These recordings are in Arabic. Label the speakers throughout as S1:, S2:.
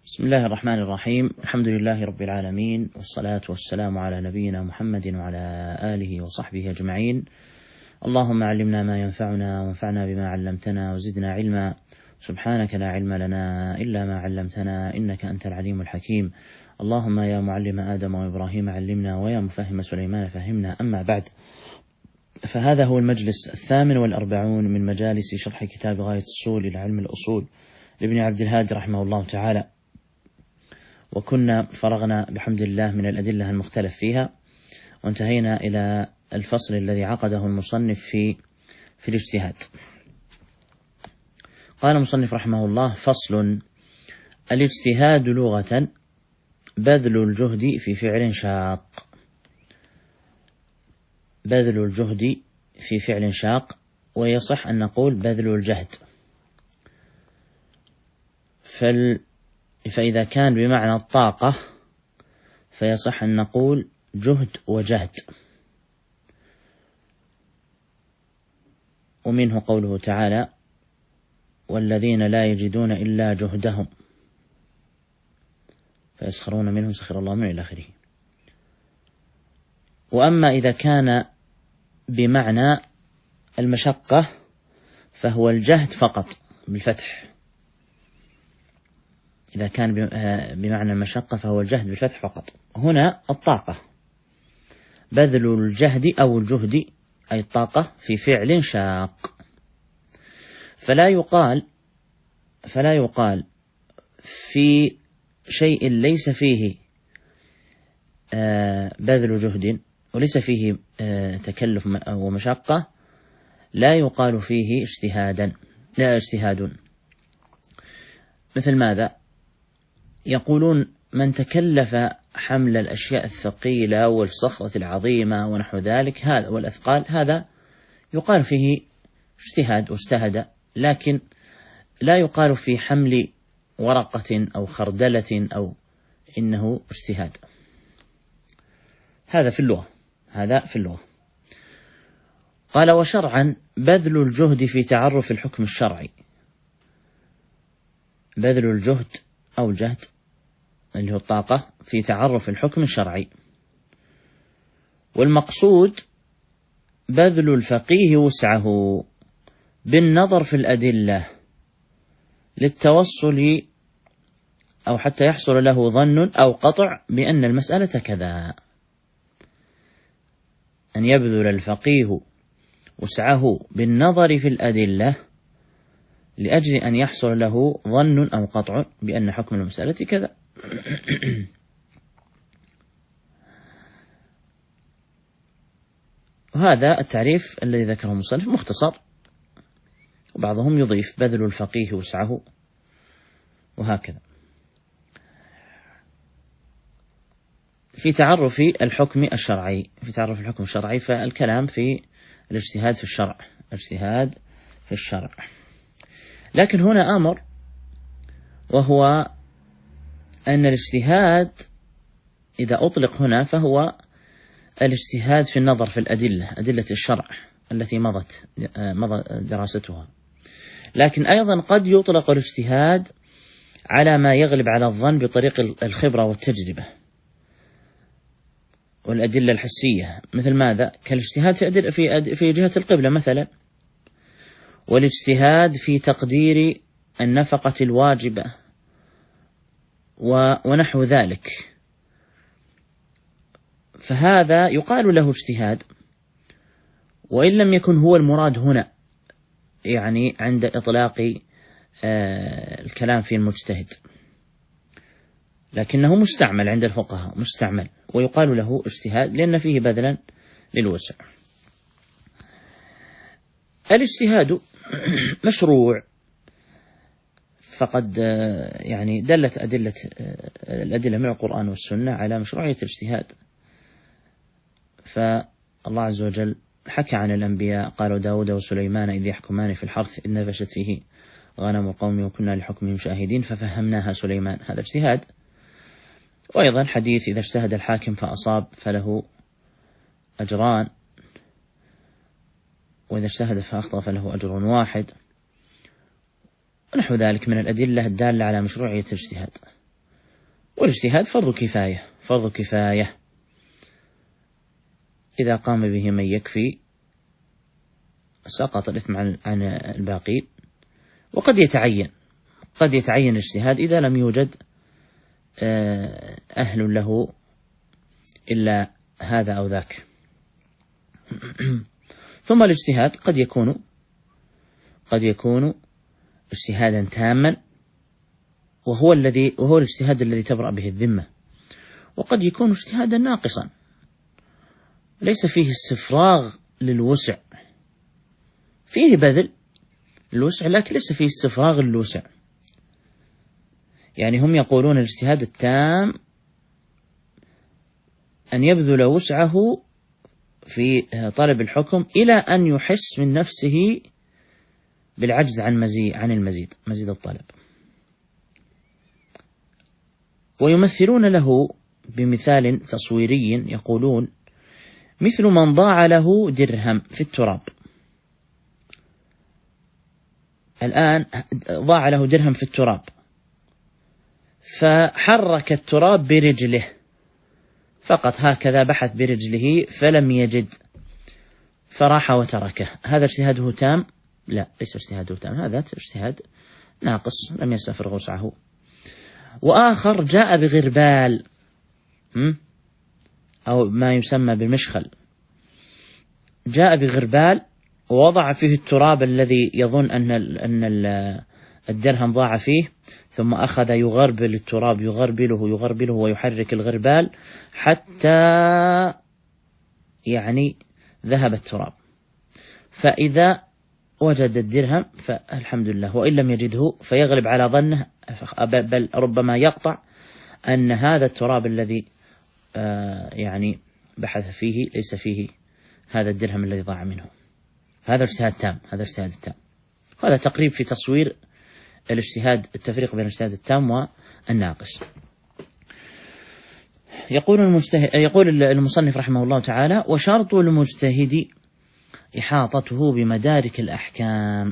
S1: بسم الله الرحمن الرحيم. الحمد لله رب العالمين، والصلاة والسلام على نبينا محمد وعلى آله وصحبه أجمعين. اللهم علمنا ما ينفعنا وانفعنا بما علمتنا وزدنا علما. سبحانك لا علم لنا إلا ما علمتنا إنك أنت العليم الحكيم. اللهم يا معلم آدم وإبراهيم علمنا، ويا مفهم سليمان فهمنا. أما بعد، فهذا هو المجلس 48 من مجالس شرح كتاب غاية الصول إلى علم الأصول لابن عبد الهادي رحمه الله تعالى. وكنا فرغنا بحمد الله من الأدلة المختلف فيها، وانتهينا إلى الفصل الذي عقده المصنف في الاجتهاد. قال المصنف رحمه الله: فصل: الاجتهاد لغة بذل الجهد في فعل شاق. بذل الجهد في فعل شاق، ويصح أن نقول بذل الجهد، فإذا كان بمعنى الطاقة فيصح أن نقول جهد وجهد. ومنه قوله تعالى: والذين لا يجدون إلا جهدهم فيسخرون منهم سخر الله منهم إلى آخره. وأما إذا كان بمعنى المشقة فهو الجهد فقط بالفتح. إذا كان بمعنى المشقة فهو الجهد بالفتح فقط. هنا الطاقة، بذل الجهد أو الجهد أي الطاقة في فعل شاق. فلا يقال في شيء ليس فيه بذل جهد وليس فيه تكلف ومشقة، لا يقال فيه اجتهاد. مثل ماذا؟ يقولون: من تكلف حمل الأشياء الثقيلة والصخرة العظيمة ونحو ذلك هذا والأثقال، هذا يقال فيه اجتهاد واجتهد، لكن لا يقال في حمل ورقة أو خردلة أو إنه اجتهاد. هذا في اللغة. قال: وشرعا بذل الجهد في تعرف الحكم الشرعي. بذل الجهد أو الجهد اللي هو الطاقة في تعرف الحكم الشرعي. والمقصود بذل الفقيه وسعه بالنظر في الأدلة للتوصل أو حتى يحصل له ظن أو قطع بأن المسألة كذا. أن يبذل الفقيه وسعه بالنظر في الأدلة لأجل أن يحصل له ظن أو قطع بأن حكم المسألة كذا. وهذا التعريف الذي ذكره المصنف مختصر، وبعضهم يضيف بذل الفقيه وسعه وهكذا. في تعرف الحكم الشرعي، فالكلام في الاجتهاد في الشرع. لكن هنا أمر، وهو أن الاجتهاد إذا أطلق هنا فهو الاجتهاد في النظر في أدلة الشرع التي مضت دراستها. لكن أيضا قد يطلق الاجتهاد على ما يغلب على الظن بطريق الخبرة والتجربة والأدلة الحسية. مثل ماذا؟ كالاجتهاد في جهة القبلة مثلا، والاجتهاد في تقدير النفقة الواجبة ونحو ذلك، فهذا يقال له اجتهاد، وإن لم يكن هو المراد هنا، يعني عند إطلاق الكلام في المجتهد، لكنه مستعمل عند الفقهاء، ويقال له اجتهاد لأن فيه بذلا للوسع. الاجتهاد مشروع، فقد يعني دلت الأدلة من القرآن والسنة على مشروعية الاجتهاد. فالله عز وجل حكى عن الأنبياء: قالوا داود وسليمان إذ يحكمان في الحرث إذ نفشت فيه غنم القوم وكنا لحكمهم شاهدين ففهمناها سليمان. هذا اجتهاد. وأيضا حديث: إذا اجتهد الحاكم فأصاب فله أجران، وإذا اجتهد فأخطأ فله أجر واحد، ونحو ذلك من الأدلة الدالة على مشروعية الاجتهاد. والاجتهاد فرض كفاية إذا قام به من يكفي سقط الإثم عن الباقين. وقد يتعين الاجتهاد إذا لم يوجد أهل له إلا هذا أو ذاك. ثم الاجتهاد قد يكون اجتهادا تاما، وهو الاجتهاد الذي تبرأ به الذمة، وقد يكون اجتهادا ناقصا ليس فيه استفراغ للوسع، فيه بذل الوسع لكن ليس فيه استفراغ للوسع. يعني هم يقولون الاجتهاد التام أن يبذل وسعه في طلب الحكم إلى أن يحس من نفسه بالعجز عن مزيد الطلب. ويمثلون له بمثال تصويري يقولون: مثل من ضاع له درهم في التراب. الآن ضاع له درهم في التراب، فحرك التراب برجله فقط هكذا، بحث برجله فلم يجد فراح وتركه. هذا اجتهاده تام؟ لا، ليس اجتهاده تام، هذا اجتهاد ناقص لم يستفرغ وسعه. وآخر جاء بغربال أو ما يسمى بالمشخل، جاء بغربال ووضع فيه التراب الذي يظن أن الدرهم ضاع فيه، ثم أخذ يغربل التراب، يغربله ويحرك الغربال حتى يعني ذهب التراب. فإذا وجد الدرهم فالحمد لله، وإن لم يجده فيغلب على ظنه، بل ربما يقطع أن هذا التراب الذي يعني بحث فيه ليس فيه هذا الدرهم الذي ضاع منه. هذا اجتهاد تام، هذا تقريب في تصوير الاجتهاد، التفريق بين الاجتهاد التام والناقص. يقول المصنف رحمه الله تعالى: وشرط المجتهد إحاطته بمدارك الأحكام.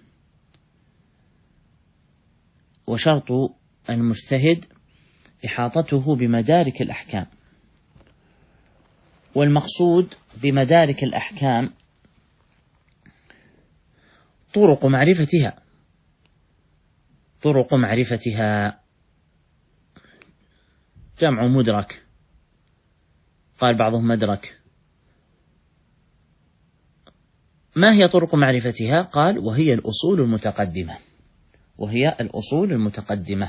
S1: وشرط المجتهد إحاطته بمدارك الأحكام. والمقصود بمدارك الأحكام طرق معرفتها، جمع مدرك، قال بعضهم مدرك. ما هي طرق معرفتها؟ قال: وهي الأصول المتقدمة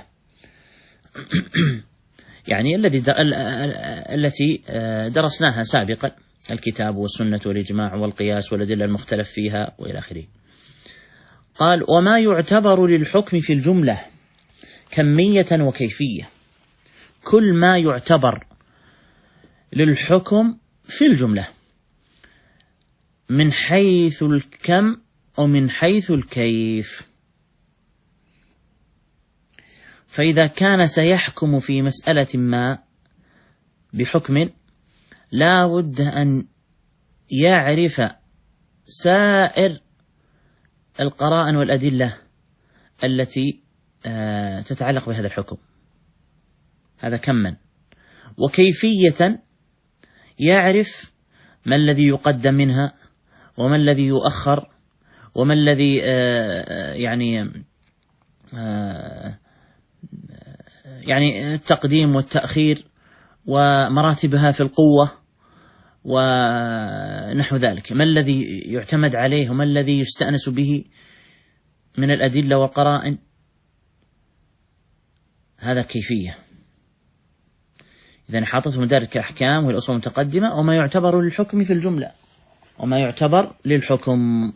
S1: يعني التي درسناها سابقا، الكتاب والسنة والإجماع والقياس والأدلة المختلف فيها وإلى آخره. قال: وما يعتبر للحكم في الجملة كمية وكيفية. كل ما يعتبر للحكم في الجملة من حيث الكم ومن حيث الكيف. فإذا كان سيحكم في مسألة ما بحكم، لا بد أن يعرف سائر القرائن والأدلة التي تتعلق بهذا الحكم، هذا كما. وكيفية يعرف ما الذي يقدم منها وما الذي يؤخر وما الذي يعني التقديم والتأخير ومراتبها في القوة ونحو ذلك، ما الذي يعتمد عليه وما الذي يستأنس به من الأدلة والقرائن، هذا كيفية. إذن حاطته مدارك أحكام والأصول المتقدمة، وما يعتبر للحكم في الجملة، وما يعتبر للحكم.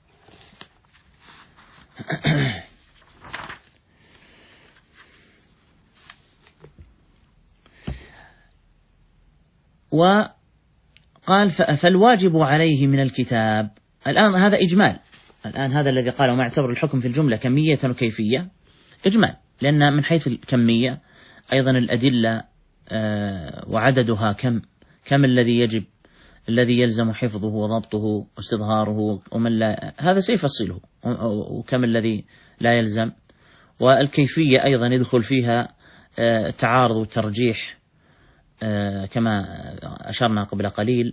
S1: وقال: فالواجب عليه من الكتاب. الآن هذا إجمال، الآن هذا الذي قال وما يعتبر الحكم في الجملة كمية وكيفية إجمال، لأن من حيث الكمية أيضا الأدلة وعددها كم الذي يلزم حفظه وضبطه واستظهاره، ومن لا، هذا سيفصله، وكم الذي لا يلزم. والكيفية أيضا يدخل فيها التعارض والترجيح كما أشرنا قبل قليل،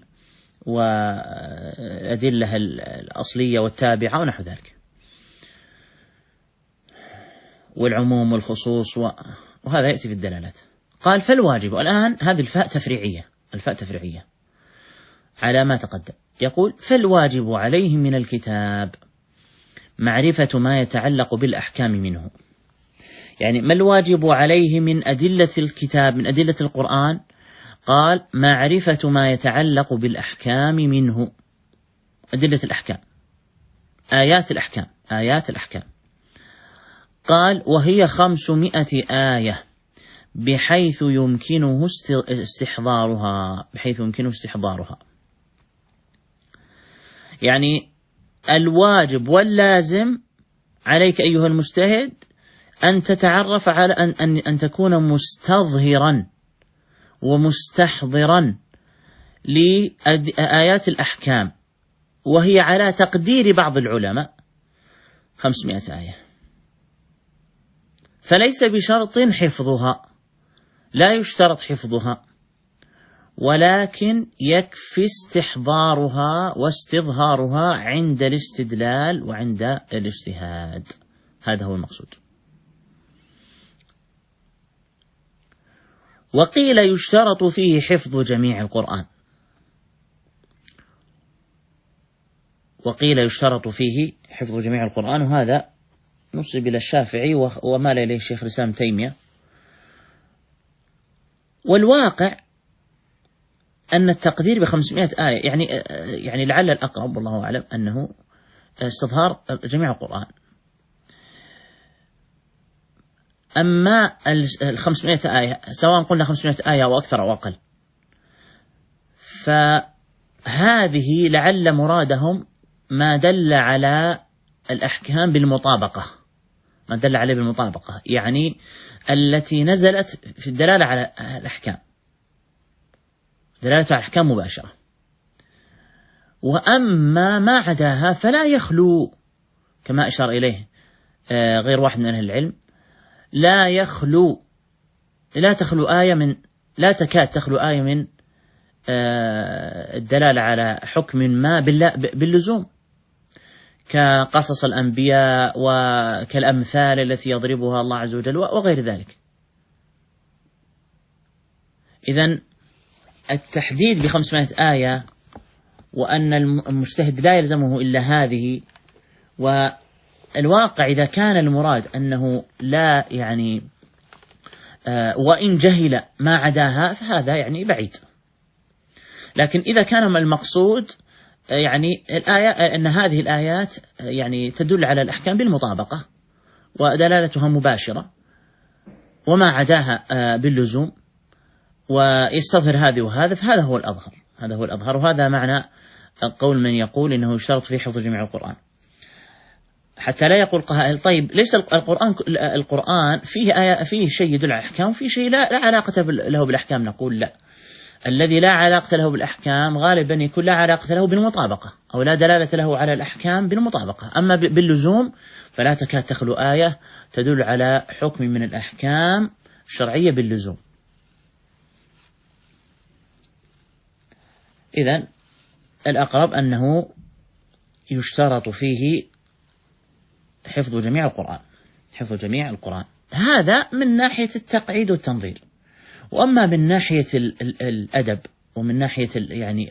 S1: والأدلة الأصلية والتابعة ونحو ذلك، والعموم والخصوص، وهذا يأتي في الدلالات. قال فالواجب، الآن هذه الفاء تفريعية على ما تقدم. يقول فالواجب عليه من الكتاب معرفة ما يتعلق بالأحكام منه. يعني ما الواجب عليه من أدلة الكتاب، من أدلة القرآن؟ قال معرفة ما يتعلق بالأحكام منه، أدلة الأحكام، آيات الأحكام. قال وهي 500 آية بحيث يمكنه استحضارها. يعني الواجب واللازم عليك أيها المجتهد أن تتعرف على أن تكون مستظهرا ومستحضرا لآيات الأحكام، وهي على تقدير بعض العلماء 500 آية، فليس بشرط حفظها، لا يشترط حفظها، ولكن يكفي استحضارها واستظهارها عند الاستدلال وعند الاجتهاد، هذا هو المقصود. وقيل يشترط فيه حفظ جميع القرآن، وهذا نسب إلى الشافعي ومال إليه الشيخ الإسلام تيمية. والواقع أن التقدير ب500 آية يعني لعل الأقرب والله أعلم أنه استظهار جميع القرآن. أما 500 آية سواء قلنا 500 آية أو أكثر أو أقل، فهذه لعل مرادهم ما دل على الأحكام بالمطابقة، يعني التي نزلت في الدلالة على الأحكام، دلالة على الأحكام مباشرة. وأما ما عداها فلا يخلو، كما أشار إليه غير واحد من أهل العلم، لا تكاد تخلو آية من الدلالة على حكم ما باللزوم، كقصص الأنبياء وكالأمثال التي يضربها الله عز وجل وغير ذلك. إذن التحديد ب500 آية وأن المجتهد لا يلزمه إلا هذه، والواقع إذا كان المراد أنه لا يعني وإن جهل ما عداها فهذا يعني بعيد. لكن إذا كان المقصود يعني الآية أن هذه الآيات يعني تدل على الأحكام بالمطابقة ودلالتها مباشرة وما عداها باللزوم، ويستظهر هذه وهذا، فهذا هو الأظهر. وهذا معنى قول من يقول إنه يشترط فيه حفظ جميع القرآن، حتى لا يقول قائل طيب ليس القرآن فيه شيء يدل على الأحكام وفيه شيء لا علاقة له بالأحكام. نقول لا، الذي لا علاقة له بالأحكام غالبا يكون لا علاقة له بالمطابقة، أو لا دلالة له على الأحكام بالمطابقة. أما باللزوم فلا تكاد تخلو آية تدل على حكم من الأحكام الشرعية باللزوم. إذن الأقرب أنه يشترط فيه حفظ جميع القرآن، هذا من ناحية التقعيد والتنظير. وأما من ناحية الأدب ومن ناحية يعني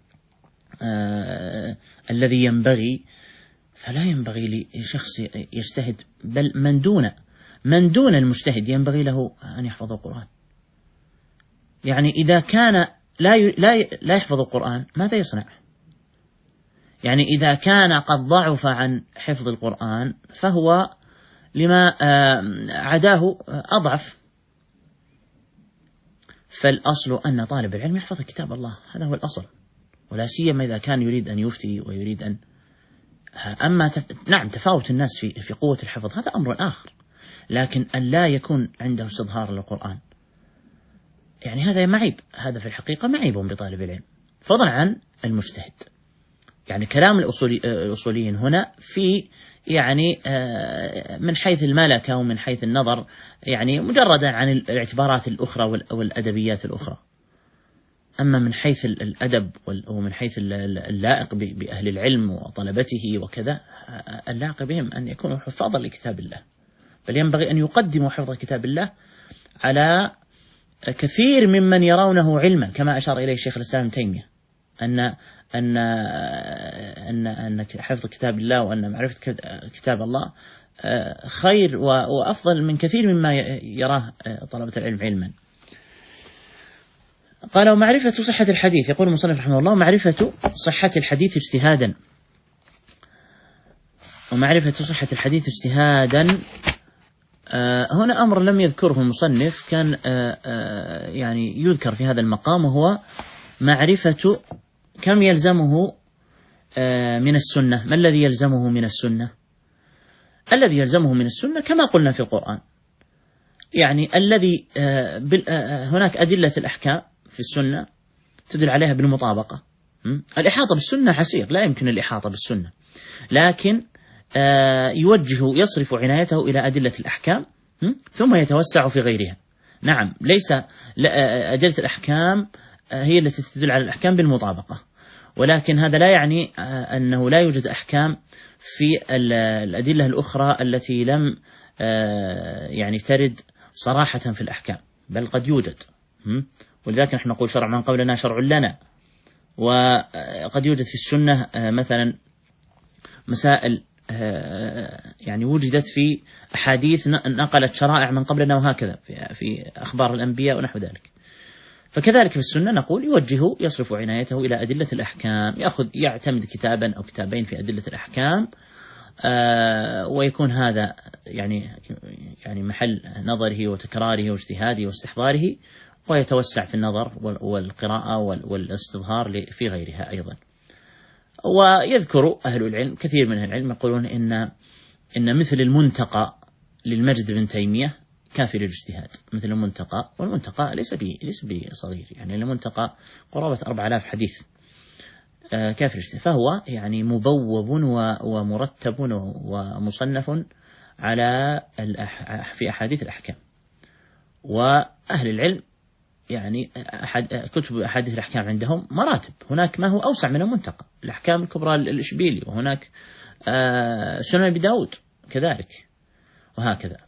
S1: الذي ينبغي، فلا ينبغي لشخص يجتهد، بل من دون المجتهد ينبغي له أن يحفظ القرآن. يعني إذا كان لا يحفظ القرآن ماذا يصنع؟ يعني إذا كان قد ضعف عن حفظ القرآن فهو لما عداه أضعف. فالأصل أن طالب العلم يحفظ كتاب الله، هذا هو الأصل، ولا سيما إذا كان يريد أن يفتي ويريد أن أما نعم تفاوت الناس في قوة الحفظ هذا أمر آخر، لكن أن لا يكون عنده استظهار للقرآن يعني هذا معيب، هذا في الحقيقة معيب بطالب العلم فضلا عن المجتهد. يعني كلام الأصوليين هنا في يعني من حيث الملكة ومن حيث النظر، يعني مجردا عن الاعتبارات الأخرى والأدبيات الأخرى. أما من حيث الأدب ومن حيث اللائق بأهل العلم وطلبته وكذا، اللائق بهم أن يكونوا حفاظا لكتاب الله، بل ينبغي أن يقدموا حفظ كتاب الله على كثير ممن يرونه علما، كما أشار إليه شيخ الإسلام ابن تيمية أن حفظ كتاب الله وأن معرفة كتاب الله خير وأفضل من كثير مما يراه طلبة العلم علما. قال: ومعرفة صحة الحديث، يقول المصنف رحمه الله: معرفة صحة الحديث اجتهادا. ومعرفة صحة الحديث اجتهادا هنا أمر لم يذكره المصنف، كان يعني يذكر في هذا المقام، وهو معرفة كم يلزمه من السنة. ما الذي يلزمه من السنة؟ الذي يلزمه من السنة كما قلنا في القرآن، يعني الذي هناك أدلة الأحكام في السنة تدل عليها بالمطابقة. الإحاطة بالسنة حسير، لا يمكن الإحاطة بالسنة، لكن يصرف عنايته إلى أدلة الأحكام ثم يتوسع في غيرها. نعم، ليس أدلة الأحكام هي التي تدل على الأحكام بالمطابقة، ولكن هذا لا يعني أنه لا يوجد أحكام في الأدلة الأخرى التي لم يعني ترد صراحة في الأحكام، بل قد يوجد. ولذلك نحن نقول شرع من قبلنا شرع لنا. وقد يوجد في السنة مثلا مسائل يعني وجدت في أحاديث نقلت شرائع من قبلنا، وهكذا في أخبار الأنبياء ونحو ذلك. فكذلك في السنة نقول يصرف عنايته إلى أدلة الأحكام، يعتمد كتابا أو كتابين في أدلة الأحكام، ويكون هذا يعني محل نظره وتكراره واجتهاده واستحضاره، ويتوسع في النظر والقراءة والاستظهار في غيرها أيضا. ويذكر أهل العلم، كثير من أهل العلم يقولون إن مثل المنتقى للمجد بن تيمية كافي للاجتهاد، مثل المنتقى، والمنتقى ليس بصغير، يعني المنتقى قرابة 4000 حديث، كافي للاجتهاد، فهو يعني مبوب ومرتب ومصنف على في أحاديث الأحكام. وأهل العلم يعني كتب أحاديث الأحكام عندهم مراتب، هناك ما هو أوسع من المنتقى، الأحكام الكبرى الإشبيلي، وهناك سنن أبي داود كذلك، وهكذا.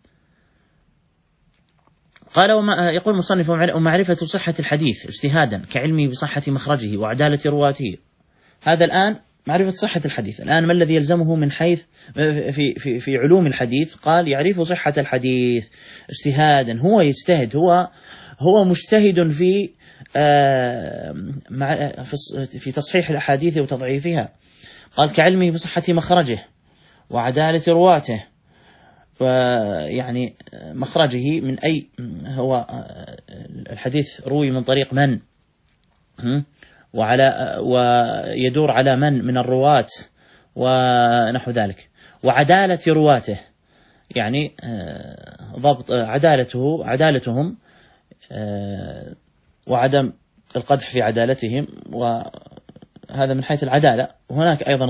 S1: قال: يقول المصنف: ومعرفة صحة الحديث اجتهادا كعلمه بصحة مخرجه وعدالة رواته. هذا الآن معرفة صحة الحديث. الآن ما الذي يلزمه من حيث في علوم الحديث؟ قال: يعرف صحة الحديث اجتهادا، هو يجتهد، هو مجتهد في تصحيح الأحاديث وتضعيفها. قال: كعلمه بصحة مخرجه وعدالة رواته، ويعني مخرجه من أي هو الحديث روي من طريق من، ويدور على من الرواة ونحو ذلك. وعدالة رواته، يعني ضبط عدالتهم وعدم القدح في عدالتهم، وهذا من حيث العدالة. وهناك أيضا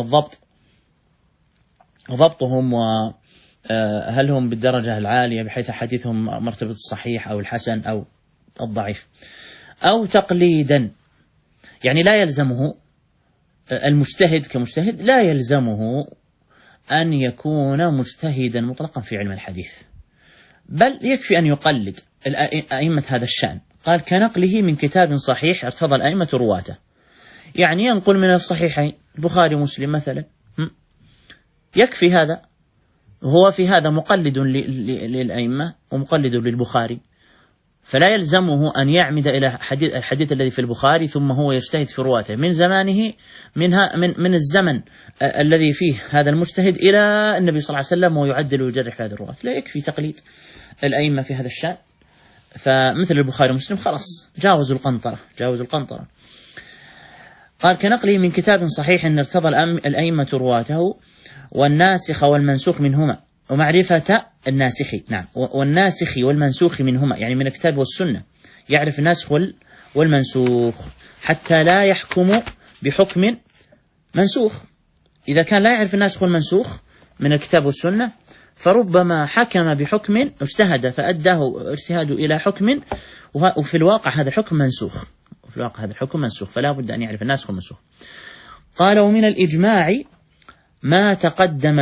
S1: ضبطهم، وهل هم بالدرجة العالية بحيث حديثهم مرتبة الصحيح أو الحسن أو الضعيف. أو تقليدا، يعني لا يلزمه المجتهد كمجتهد، لا يلزمه أن يكون مجتهدا مطلقا في علم الحديث، بل يكفي أن يقلد أئمة هذا الشأن. قال: كنقله من كتاب صحيح ارتضى الأئمة رواته، يعني ينقل من الصحيحين البخاري ومسلم مثلا، يكفي هذا. هو في هذا مقلد للأئمة ومقلد للبخاري، فلا يلزمه أن يعمد إلى الحديث الذي في البخاري ثم هو يجتهد في رواته من زمانه، من الزمن الذي فيه هذا المجتهد إلى النبي صلى الله عليه وسلم، ويعدل ويجرح هذه الرواة. لا يكفي تقليد الأئمة في هذا الشأن، فمثل البخاري ومسلم خلاص جاوزوا القنطرة. قال: كنقله من كتاب صحيح إن ارتضى الأئمة رواته والناسخ والمنسوخ منهما، ومعرفة الناسخ، نعم، والناسخ والمنسوخ منهما، يعني من الكتاب والسنة، يعرف الناسخ والمنسوخ حتى لا يحكم بحكم منسوخ. إذا كان لا يعرف الناسخ والمنسوخ من الكتاب والسنة، فربما حكم بحكم اجتهد فأداه اجتهاده إلى حكم، وفي الواقع هذا الحكم منسوخ، فلا بد أن يعرف الناسخ والمنسوخ. قال: ومن الإجماع ما تقدم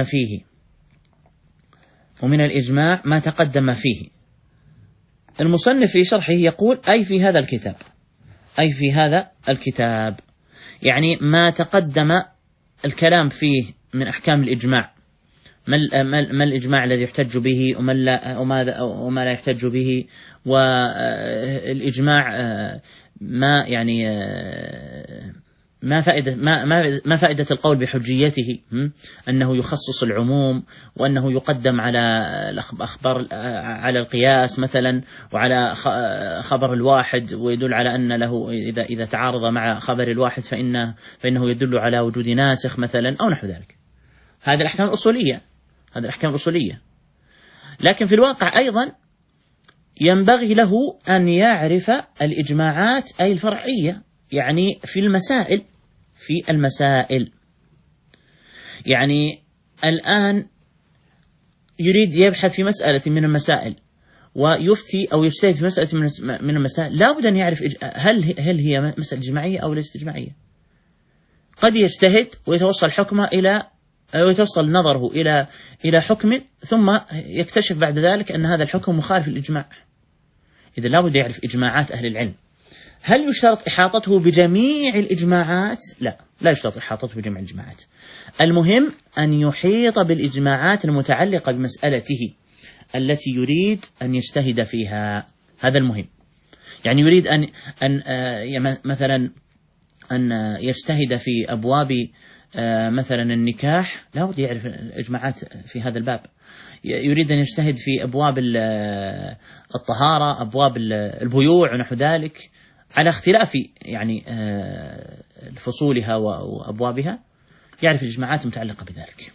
S1: فيه. المصنف في شرحه يقول: أي في هذا الكتاب، يعني ما تقدم الكلام فيه من أحكام الإجماع، ما الإجماع الذي يحتج به وما لا يحتج به، والإجماع ما فائدة القول بحجيته، أنه يخصص العموم، وأنه يقدم على الأخبار على القياس مثلا، وعلى خبر الواحد، ويدل على أن له إذا تعارض مع خبر الواحد فإنه يدل على وجود ناسخ مثلا أو نحو ذلك. هذه الأحكام الأصولية. لكن في الواقع أيضا ينبغي له أن يعرف الإجماعات أي الفرعية، يعني في المسائل. يعني الآن يريد يبحث في مسألة من المسائل ويفتي أو يجتهد في مسألة من المسائل، لا بد أن يعرف هل هي مسألة إجماعية أو ليست إجماعية. قد يجتهد ويتوصل نظره إلى حكم، ثم يكتشف بعد ذلك أن هذا الحكم مخالف للإجماع. إذا لا بد يعرف إجماعات أهل العلم. هل يشترط إحاطته بجميع الإجماعات؟ لا يشترط إحاطته بجميع الإجماعات. المهم أن يحيط بالإجماعات المتعلقة بمسألته التي يريد أن يجتهد فيها، هذا المهم. يعني يريد مثلا أن يجتهد في أبواب مثلا النكاح، لا بد يعرف الإجماعات في هذا الباب. يريد أن يجتهد في أبواب الطهارة، أبواب البيوع ونحو ذلك، على اختلاف يعني فصولها وأبوابها، يعرف الإجماعات المتعلقة بذلك.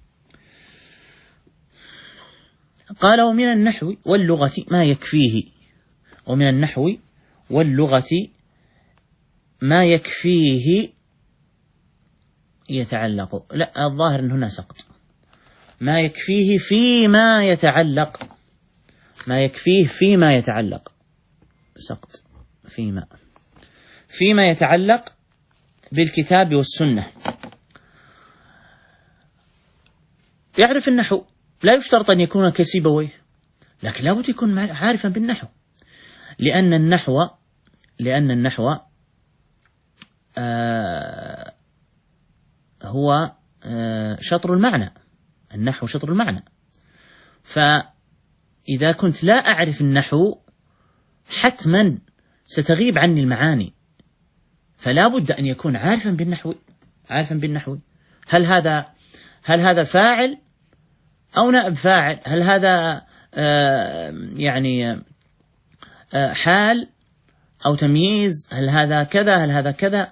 S1: قال: ومن النحو واللغة ما يكفيه. ومن النحو واللغة ما يكفيه يتعلق، لا الظاهر أن هنا سقط. ما يكفيه فيما يتعلق، سقط. فيما يتعلق بالكتاب والسنة. يعرف النحو، لا يشترط أن يكون كسيبويه، لكن لا بد يكون عارفا بالنحو، لأن النحو هو شطر المعنى. النحو شطر المعنى. فإذا كنت لا أعرف النحو حتما ستغيب عني المعاني، فلا بد أن يكون عارفا بالنحو. هل هذا فاعل أو نائب فاعل؟ هل هذا يعني حال أو تمييز؟ هل هذا كذا؟ هل هذا كذا؟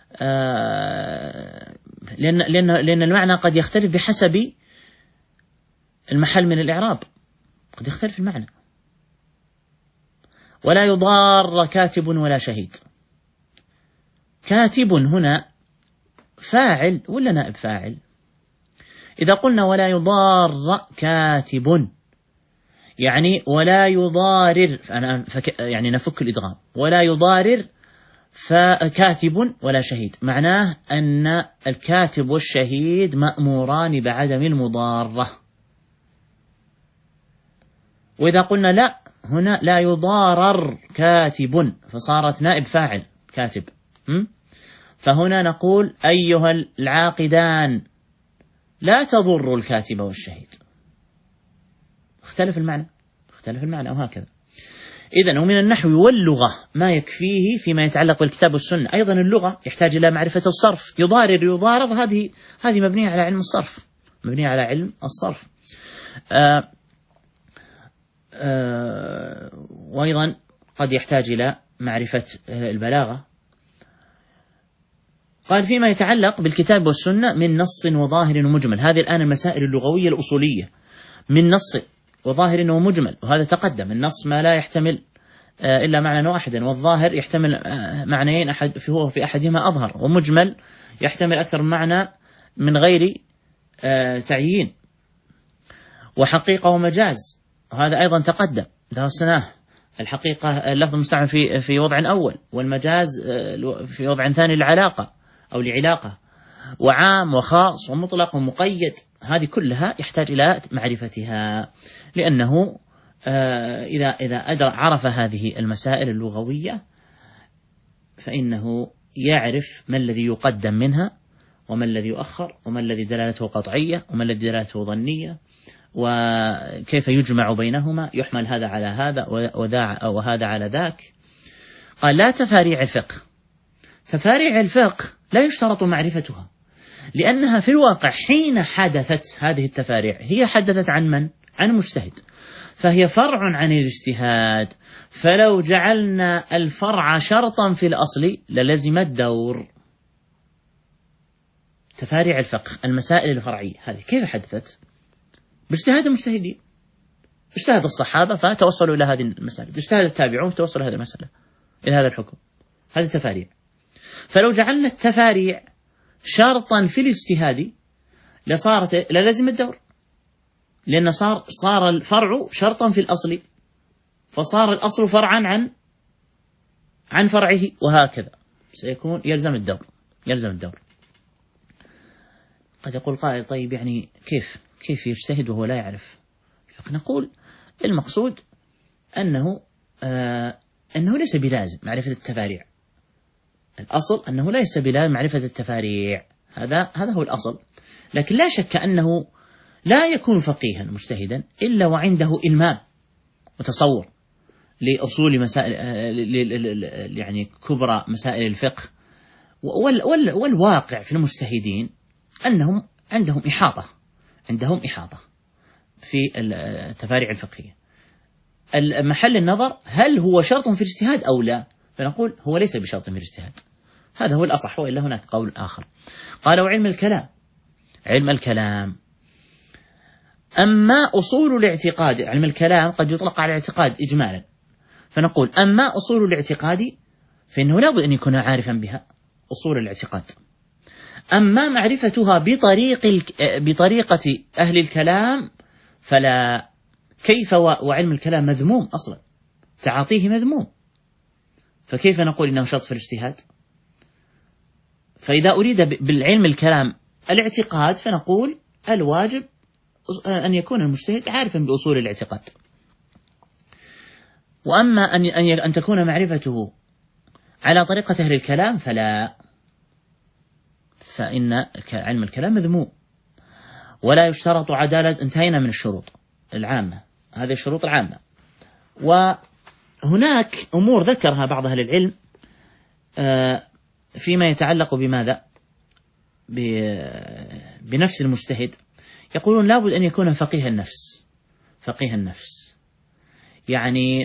S1: لأن المعنى قد يختلف بحسب المحل من الإعراب، قد يختلف المعنى. ولا يضار كاتب ولا شهيد. كاتب هنا فاعل ولا نائب فاعل؟ إذا قلنا ولا يضار كاتب، يعني ولا يضارر، يعني نفك الإدغام، ولا يضارر فكاتب ولا شهيد، معناه أن الكاتب والشهيد مأموران بعدم المضارة. وإذا قلنا لا، هنا لا يضارر كاتب، فصارت نائب فاعل كاتب، فهنا نقول أيها العاقدان لا تضر الكاتب والشهيد. اختلف المعنى وهكذا. إذن ومن النحو واللغة ما يكفيه فيما يتعلق بالكتاب والسنة. أيضا اللغة يحتاج إلى معرفة الصرف. يضارر هذه مبنية على علم الصرف. وأيضا قد يحتاج إلى معرفة البلاغة. قال فيما يتعلق بالكتاب والسنة من نص وظاهر ومجمل. هذه الآن المسائل اللغوية الأصولية، من نص وظاهر ومجمل، وهذا تقدم. النص ما لا يحتمل إلا معنى واحدا، والظاهر يحتمل معنيين هو في أحدهما أظهر، ومجمل يحتمل أكثر من معنى من غير تعيين.
S2: وحقيقة ومجاز، وهذا أيضا تقدم درسناه. الحقيقة اللفظ المستعمل في وضع أول، والمجاز في وضع ثاني للعلاقة أو لعلاقة، وعام وخاص ومطلق ومقيد، هذه كلها يحتاج إلى معرفتها، لأنه إذا عرف هذه المسائل اللغوية فإنه يعرف ما الذي يقدم منها وما الذي يؤخر، وما الذي دلالته قطعية وما الذي دلالته ظنية، وكيف يجمع بينهما، يحمل هذا على هذا وهذا على ذاك. قال لا تفاريع الفقه. تفاريع الفقه لا يشترط معرفتها، لأنها في الواقع حين حدثت هذه التفاريع هي حدثت عن من؟ عن المجتهد، فهي فرع عن الاجتهاد، فلو جعلنا الفرع شرطا في الأصل للزم الدور. تفاريع الفقه المسائل الفرعية هذه كيف حدثت؟ باجتهاد المجتهدين. اجتهد الصحابة فتوصلوا إلى هذه المسألة، اجتهد التابعون فتوصلوا إلى هذه المسألة، إلى هذا الحكم. هذه تفاريع. فلو جعلنا التفاريع شرطا في الاجتهاد للزم الدور، لأن صار الفرع شرطا في الأصل، فصار الأصل فرعا عن فرعه، وهكذا سيكون يلزم الدور. قد يقول قائل طيب يعني كيف يجتهد وهو لا يعرف؟ نقول المقصود أنه ليس بلازم معرفة التفاريع. الأصل أنه ليس بلازم معرفة التفاريع، هذا هو الأصل. لكن لا شك أنه لا يكون فقيها مجتهدا إلا وعنده إلمام وتصور لأصول مسائل، يعني كبرى مسائل الفقه. والواقع في المجتهدين أنهم عندهم إحاطة في التفاريع الفقهية. محل النظر هل هو شرط في الاجتهاد أو لا؟ فنقول هو ليس بشرط في الاجتهاد، هذا هو الأصح، وإلا هناك قول آخر. قال وعلم الكلام أما أصول الاعتقاد. علم الكلام قد يطلق على الاعتقاد إجمالا، فنقول أما أصول الاعتقاد فإنه لا بد أن يكون عارفا بها، أصول الاعتقاد. أما معرفتها بطريقة أهل الكلام فلا. كيف وعلم الكلام مذموم أصلا، تعاطيه مذموم، فكيف نقول إنه شرط في الاجتهاد؟ فإذا أريد بالعلم الكلام الاعتقاد فنقول الواجب أن يكون المجتهد عارفا بأصول الاعتقاد. وأما أن تكون معرفته على طريقة أهل الكلام فلا، فإن علم الكلام مذموم. ولا يشترط عدالة. انتهينا من الشروط العامة، هذه الشروط العامة. وهناك أمور ذكرها بعض أهل العلم فيما يتعلق بماذا؟ بنفس المجتهد. يقولون لابد أن يكون فقيه النفس، يعني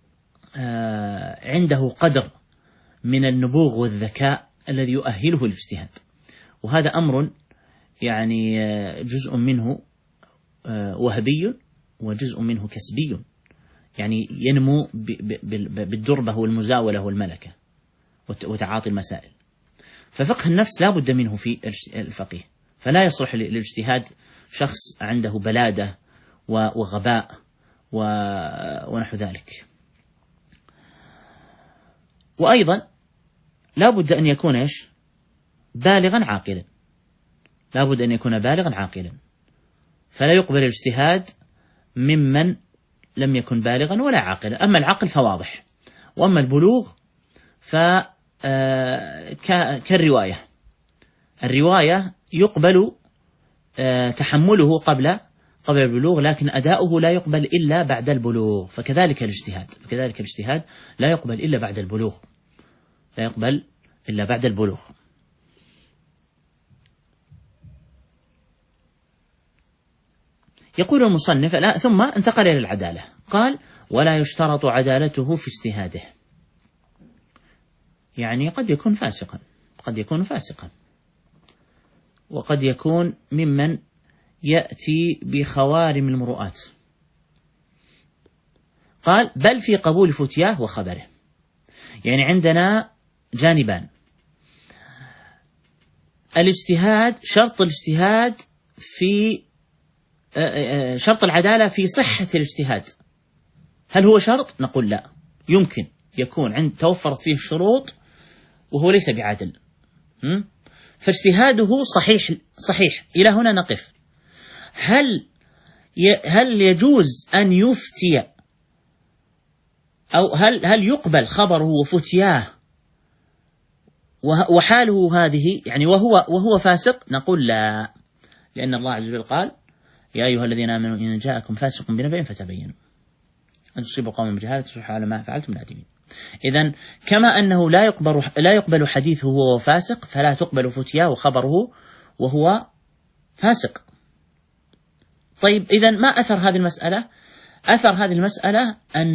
S2: عنده قدر من النبوغ والذكاء الذي يؤهله الاجتهاد، وهذا أمر يعني جزء منه وهبي وجزء منه كسبي، يعني ينمو بالدربة والمزاولة والملكة وتعاطي المسائل. ففقه النفس لا بد منه في الفقيه، فلا يصلح للاجتهاد شخص عنده بلادة وغباء ونحو ذلك. وأيضا لا بد أن يكون بالغا عاقلا، لا بد أن يكون بالغا عاقلا، فلا يقبل الاجتهاد ممن لم يكن بالغا ولا عاقلا. أما العقل فواضح، وأما البلوغ الرواية يقبل تحمله قبل البلوغ، لكن أداؤه لا يقبل إلا بعد البلوغ. فكذلك الاجتهاد لا يقبل إلا بعد البلوغ، يقول المصنف ثم انتقل إلى العدالة. قال ولا يشترط عدالته في اجتهاده، يعني قد يكون فاسقا، وقد يكون ممن يأتي بخوارم المروءات. قال بل في قبول فتياه وخبره. يعني عندنا جانبان: الاجتهاد، شرط الاجتهاد في شرط العدالة في صحة الاجتهاد، هل هو شرط؟ نقول لا، يمكن يكون توفرت فيه الشروط وهو ليس بعدل، فاجتهاده صحيح. إلى هنا نقف. هل يجوز أن يفتي، أو هل يقبل خبره وفتياه وحاله هذه يعني وهو فاسق؟ نقول لا، لأن الله عز وجل قال: يا أيها الذين آمنوا إن جاءكم فاسق بنبأ فتبينوا أن تصيبوا قوما بجهالة تصبحوا على ما فعلتم نادمين. إذن كما أنه لا يقبل حديثه وهو فاسق، فلا تقبل فتياه وخبره وهو فاسق. طيب، إذن ما أثر هذه المسألة؟ أثر هذه المسألة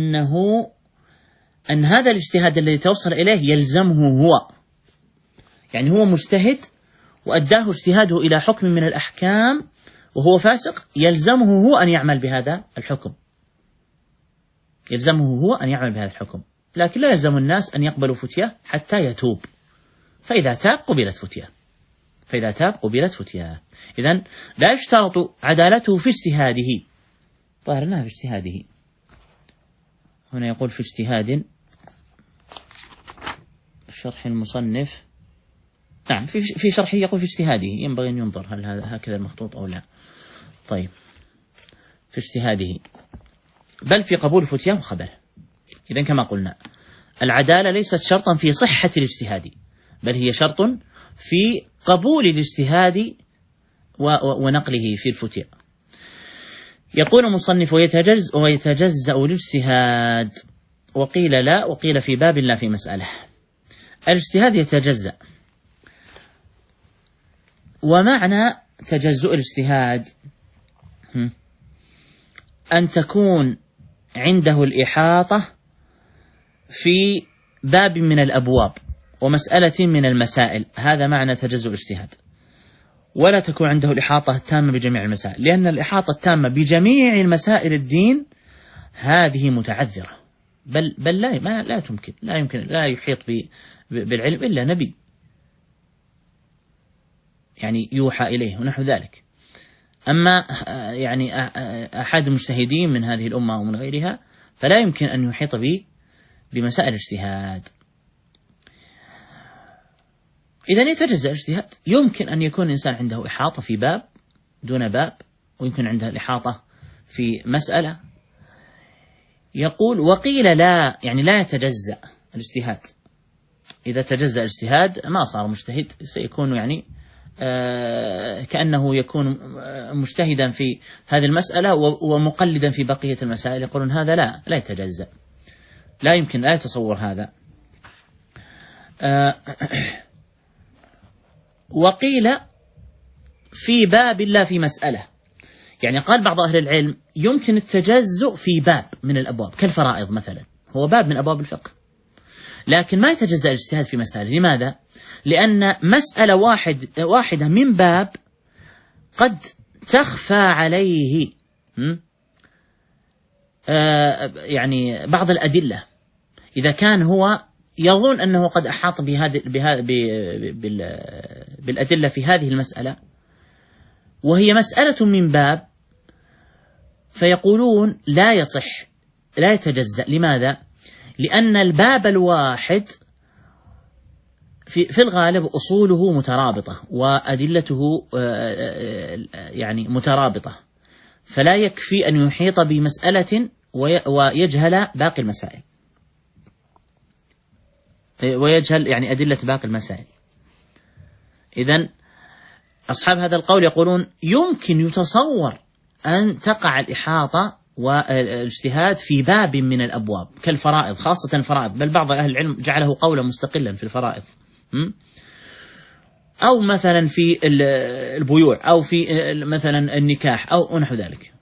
S2: أن هذا الاجتهاد الذي توصل إليه يلزمه هو، يعني هو مجتهد وأداه اجتهاده إلى حكم من الأحكام وهو فاسق، يلزمه هو أن يعمل بهذا الحكم، لكن لا يلزم الناس أن يقبلوا فتياه حتى يتوب، فإذا تاب قبلت فتياه. إذن لا يشترط عدالته في اجتهاده، ظاهرنا في اجتهاده، هنا يقول في اجتهاد، شرح المصنف، نعم في شرحه يقول في اجتهاده، ينبغي أن ينظر هل هكذا المخطوط أو لا. طيب، في اجتهاده، بل في قبول فتياه وخبره. إذن كما قلنا العدالة ليست شرطا في صحة الاجتهاد، بل هي شرط في قبول الاجتهاد ونقله في الفتية. يقول المصنف: ويتجزأ الاجتهاد، وقيل لا، وقيل في باب لا في مسألة. الاجتهاد يتجزأ، ومعنى تجزؤ الاجتهاد أن تكون عنده الإحاطة في باب من الأبواب ومسألة من المسائل، هذا معنى تجزؤ الاجتهاد، ولا تكون عنده الإحاطة التامة بجميع المسائل، لأن الإحاطة التامة بجميع المسائل الدين هذه متعذرة، بل لا يمكن لا يحيط بالعلم إلا نبي يعني يوحى إليه ونحو ذلك. أما يعني أحد المجتهدين من هذه الأمة ومن غيرها فلا يمكن أن يحيط بمسائل الاجتهاد. إذن يتجزأ الاجتهاد، يمكن أن يكون الإنسان عنده إحاطة في باب دون باب، ويمكن عنده الإحاطة في مسألة. يقول: وقيل لا، يعني لا يتجزأ الاجتهاد. إذا تجزأ الاجتهاد ما صار مجتهد، سيكون يعني كأنه يكون مجتهدا في هذه المسألة ومقلدا في بقية المسائل. يقولون هذا لا يتجزأ، لا يمكن، لا يتصور هذا. وقيل في باب لا في مسألة، يعني قال بعض أهل العلم يمكن التجزؤ في باب من الأبواب كالفرائض مثلا، هو باب من أبواب الفقه، لكن ما يتجزأ الاجتهاد في مسألة. لماذا؟ لأن مسألة واحدة من باب قد تخفى عليه يعني بعض الأدلة، إذا كان هو يظن أنه قد أحاط بالأدلة في هذه المسألة وهي مسألة من باب، فيقولون لا يصح، لا يتجزأ. لماذا؟ لأن الباب الواحد في الغالب أصوله مترابطة وأدلته يعني مترابطة، فلا يكفي أن يحيط بمسألة ويجهل باقي المسائل، ويجهل يعني أدلة باقي المسائل. إذن أصحاب هذا القول يقولون يمكن يتصور أن تقع الإحاطة والاجتهاد في باب من الأبواب كالفرائض، خاصة الفرائض، بل بعض أهل العلم جعله قولا مستقلا في الفرائض، أو مثلا في البيوع، أو في مثلا النكاح أو نحو ذلك.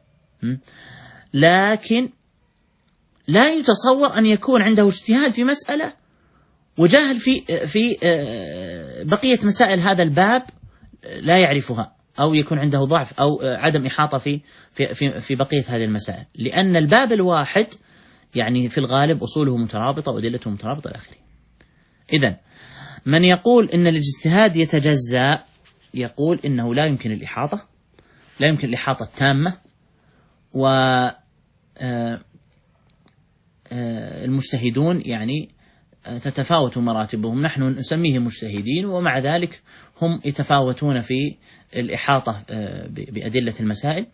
S2: لكن لا يتصور أن يكون عنده اجتهاد في مسألة وجاهل في بقية مسائل هذا الباب لا يعرفها، أو يكون عنده ضعف أو عدم إحاطة في بقية هذه المسائل، لأن الباب الواحد يعني في الغالب أصوله مترابطة وأدلته مترابطة إلى آخره. إذن من يقول إن الاجتهاد يتجزأ يقول إنه لا يمكن الإحاطة التامة المجتهدون يعني تتفاوت مراتبهم، نحن نسميهم مجتهدين، ومع ذلك هم يتفاوتون في الإحاطة بأدلة المسائل.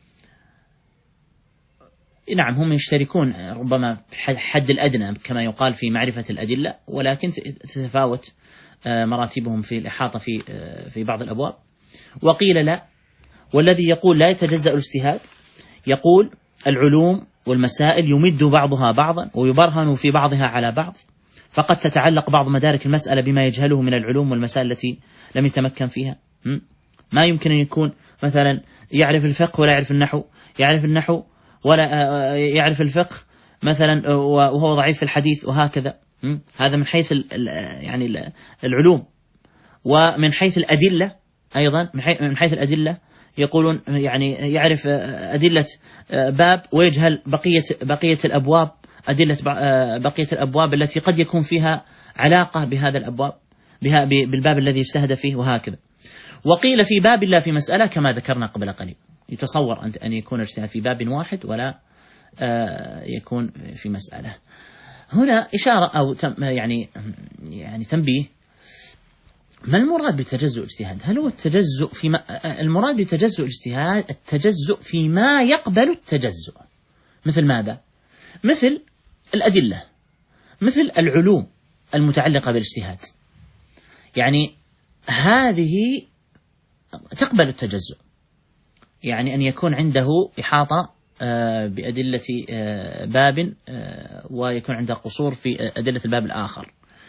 S2: نعم هم يشتركون ربما حد الأدنى كما يقال في معرفة الأدلة، ولكن تتفاوت مراتبهم في الإحاطة في بعض الأبواب. وقيل لا، والذي يقول لا يتجزأ الاجتهاد يقول العلوم والمسائل يمد بعضها بعضا ويبرهن في بعضها على بعض، فقد تتعلق بعض مدارك المسألة بما يجهله من العلوم والمسائل التي لم يتمكن فيها. ما يمكن أن يكون مثلا يعرف الفقه ولا يعرف النحو، يعرف النحو ولا يعرف الفقه مثلا وهو ضعيف في الحديث، وهكذا. هذا من حيث يعني العلوم. ومن حيث الأدلة أيضا، من حيث الأدلة يقولون يعني يعرف أدلة باب ويجهل بقية الأبواب، أدلة بقية الأبواب التي قد يكون فيها علاقة بهذا الأبواب بالباب الذي يجتهد فيه، وهكذا. وقيل في باب لا في مسألة كما ذكرنا قبل قليل، يتصور أن يكون الاجتهاد في باب واحد ولا يكون في مسألة. هنا إشارة أو يعني تنبيه، ما المراد بتجزؤ الاجتهاد؟ هل هو التجزؤ المراد بتجزؤ الاجتهاد التجزؤ فيما يقبل التجزؤ، مثل ماذا؟ مثل الأدلة، مثل العلوم المتعلقة بالاجتهاد، يعني هذه تقبل التجزؤ، يعني أن يكون عنده إحاطة بأدلة باب ويكون عنده قصور في أدلة الباب الآخر،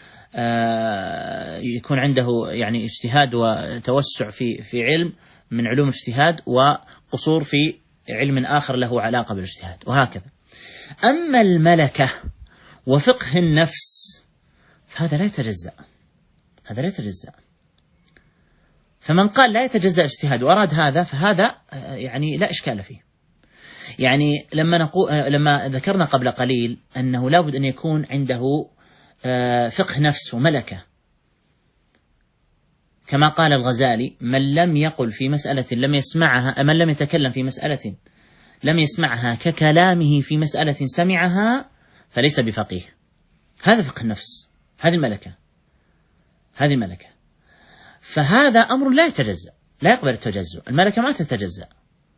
S2: يكون عنده يعني اجتهاد وتوسع في علم من علوم الاجتهاد وقصور في علم آخر له علاقة بالاجتهاد، وهكذا. أما الملكة وفقه النفس فهذا لا يتجزأ، هذا لا يتجزأ. فمن قال لا يتجزأ الاجتهاد وأراد هذا فهذا يعني لا إشكال فيه. يعني لما ذكرنا قبل قليل أنه لا بد أن يكون عنده فقه نفس وملكة، كما قال الغزالي: من لم يقل في مسألة لم يسمعها، من لم يتكلم في مسألة لم يسمعها ككلامه في مسألة سمعها فليس بفقيه. هذا فقه النفس، هذه الملكة، هذه الملكة. فهذا أمر لا يتجزأ، لا يقبل التجزؤ، الملكة ما تتجزأ.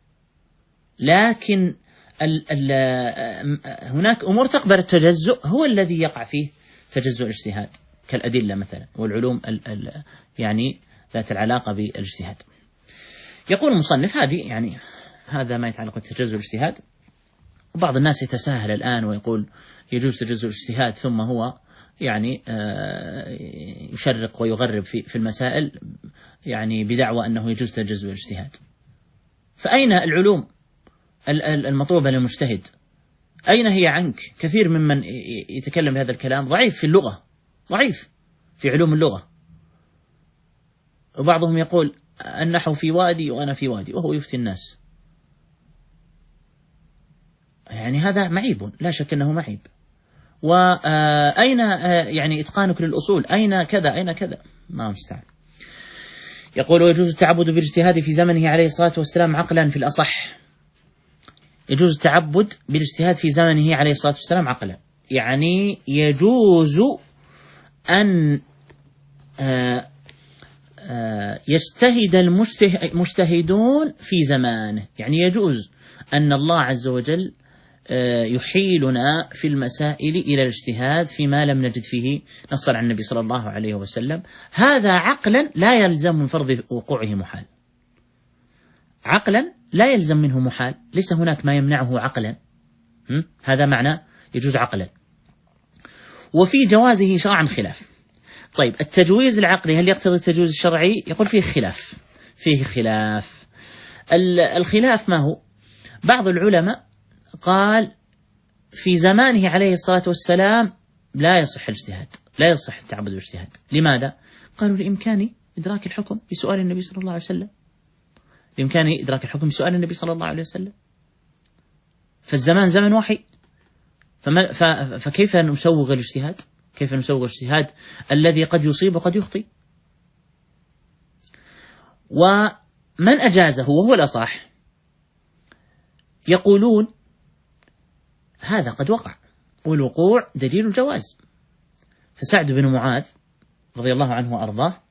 S2: لكن هناك أمور تقبل التجزؤ، هو الذي يقع فيه تجزؤ الاجتهاد، كالأدلة مثلا والعلوم يعني ذات العلاقة بالاجتهاد. يقول المصنف يعني هذا ما يتعلق بالتجزؤ الاجتهاد. وبعض الناس يتساهل الآن ويقول يجوز تجزؤ الاجتهاد، ثم هو يعني يشرق ويغرب في المسائل يعني بدعوى أنه يجوز تجزؤ الاجتهاد. فأين العلوم المطلوبة للمجتهد؟ أين هي عنك؟ كثير ممن يتكلم بهذا الكلام ضعيف في اللغة، ضعيف في علوم اللغة. وبعضهم يقول النحو في وادي وأنا في وادي، وهو يفتي الناس. يعني هذا معيب، لا شك أنه معيب. وأين يعني إتقانك للأصول؟ أين كذا أين كذا؟ ما مستعان. يقول: ويجوز التعبد بالاجتهاد في زمنه عليه الصلاة والسلام عقلا في الأصح. يجوز التعبد بالاجتهاد في زمنه عليه الصلاة والسلام عقلا، يعني يجوز أن يجتهد المجتهدون في زمانه، يعني يجوز أن الله عز وجل يحيلنا في المسائل إلى الاجتهاد فيما لم نجد فيه نصا عن النبي صلى الله عليه وسلم. هذا عقلا لا يلزم من فرض وقوعه محال، عقلا لا يلزم منه محال، ليس هناك ما يمنعه عقلا. هذا معنى يجوز عقلا. وفي جوازه شرعا خلاف. طيب، التجويز العقلي هل يقتضي التجويز الشرعي؟ يقول فيه خلاف، فيه خلاف. الخلاف ما هو؟ بعض العلماء قال في زمانه عليه الصلاة والسلام لا يصح الاجتهاد، لا يصح التعبد بالاجتهاد. لماذا؟ قالوا لإمكان إدراك الحكم بسؤال النبي صلى الله عليه وسلم، بإمكان إدراك الحكم بسؤال النبي صلى الله عليه وسلم. فالزمان زمن وحي، فكيف نسوغ الاجتهاد؟ كيف نسوغ الاجتهاد الذي قد يصيب وقد يخطئ؟ ومن أجازه وهو الأصح يقولون هذا قد وقع، والوقوع دليل الجواز. فسعد بن معاذ رضي الله عنه وأرضاه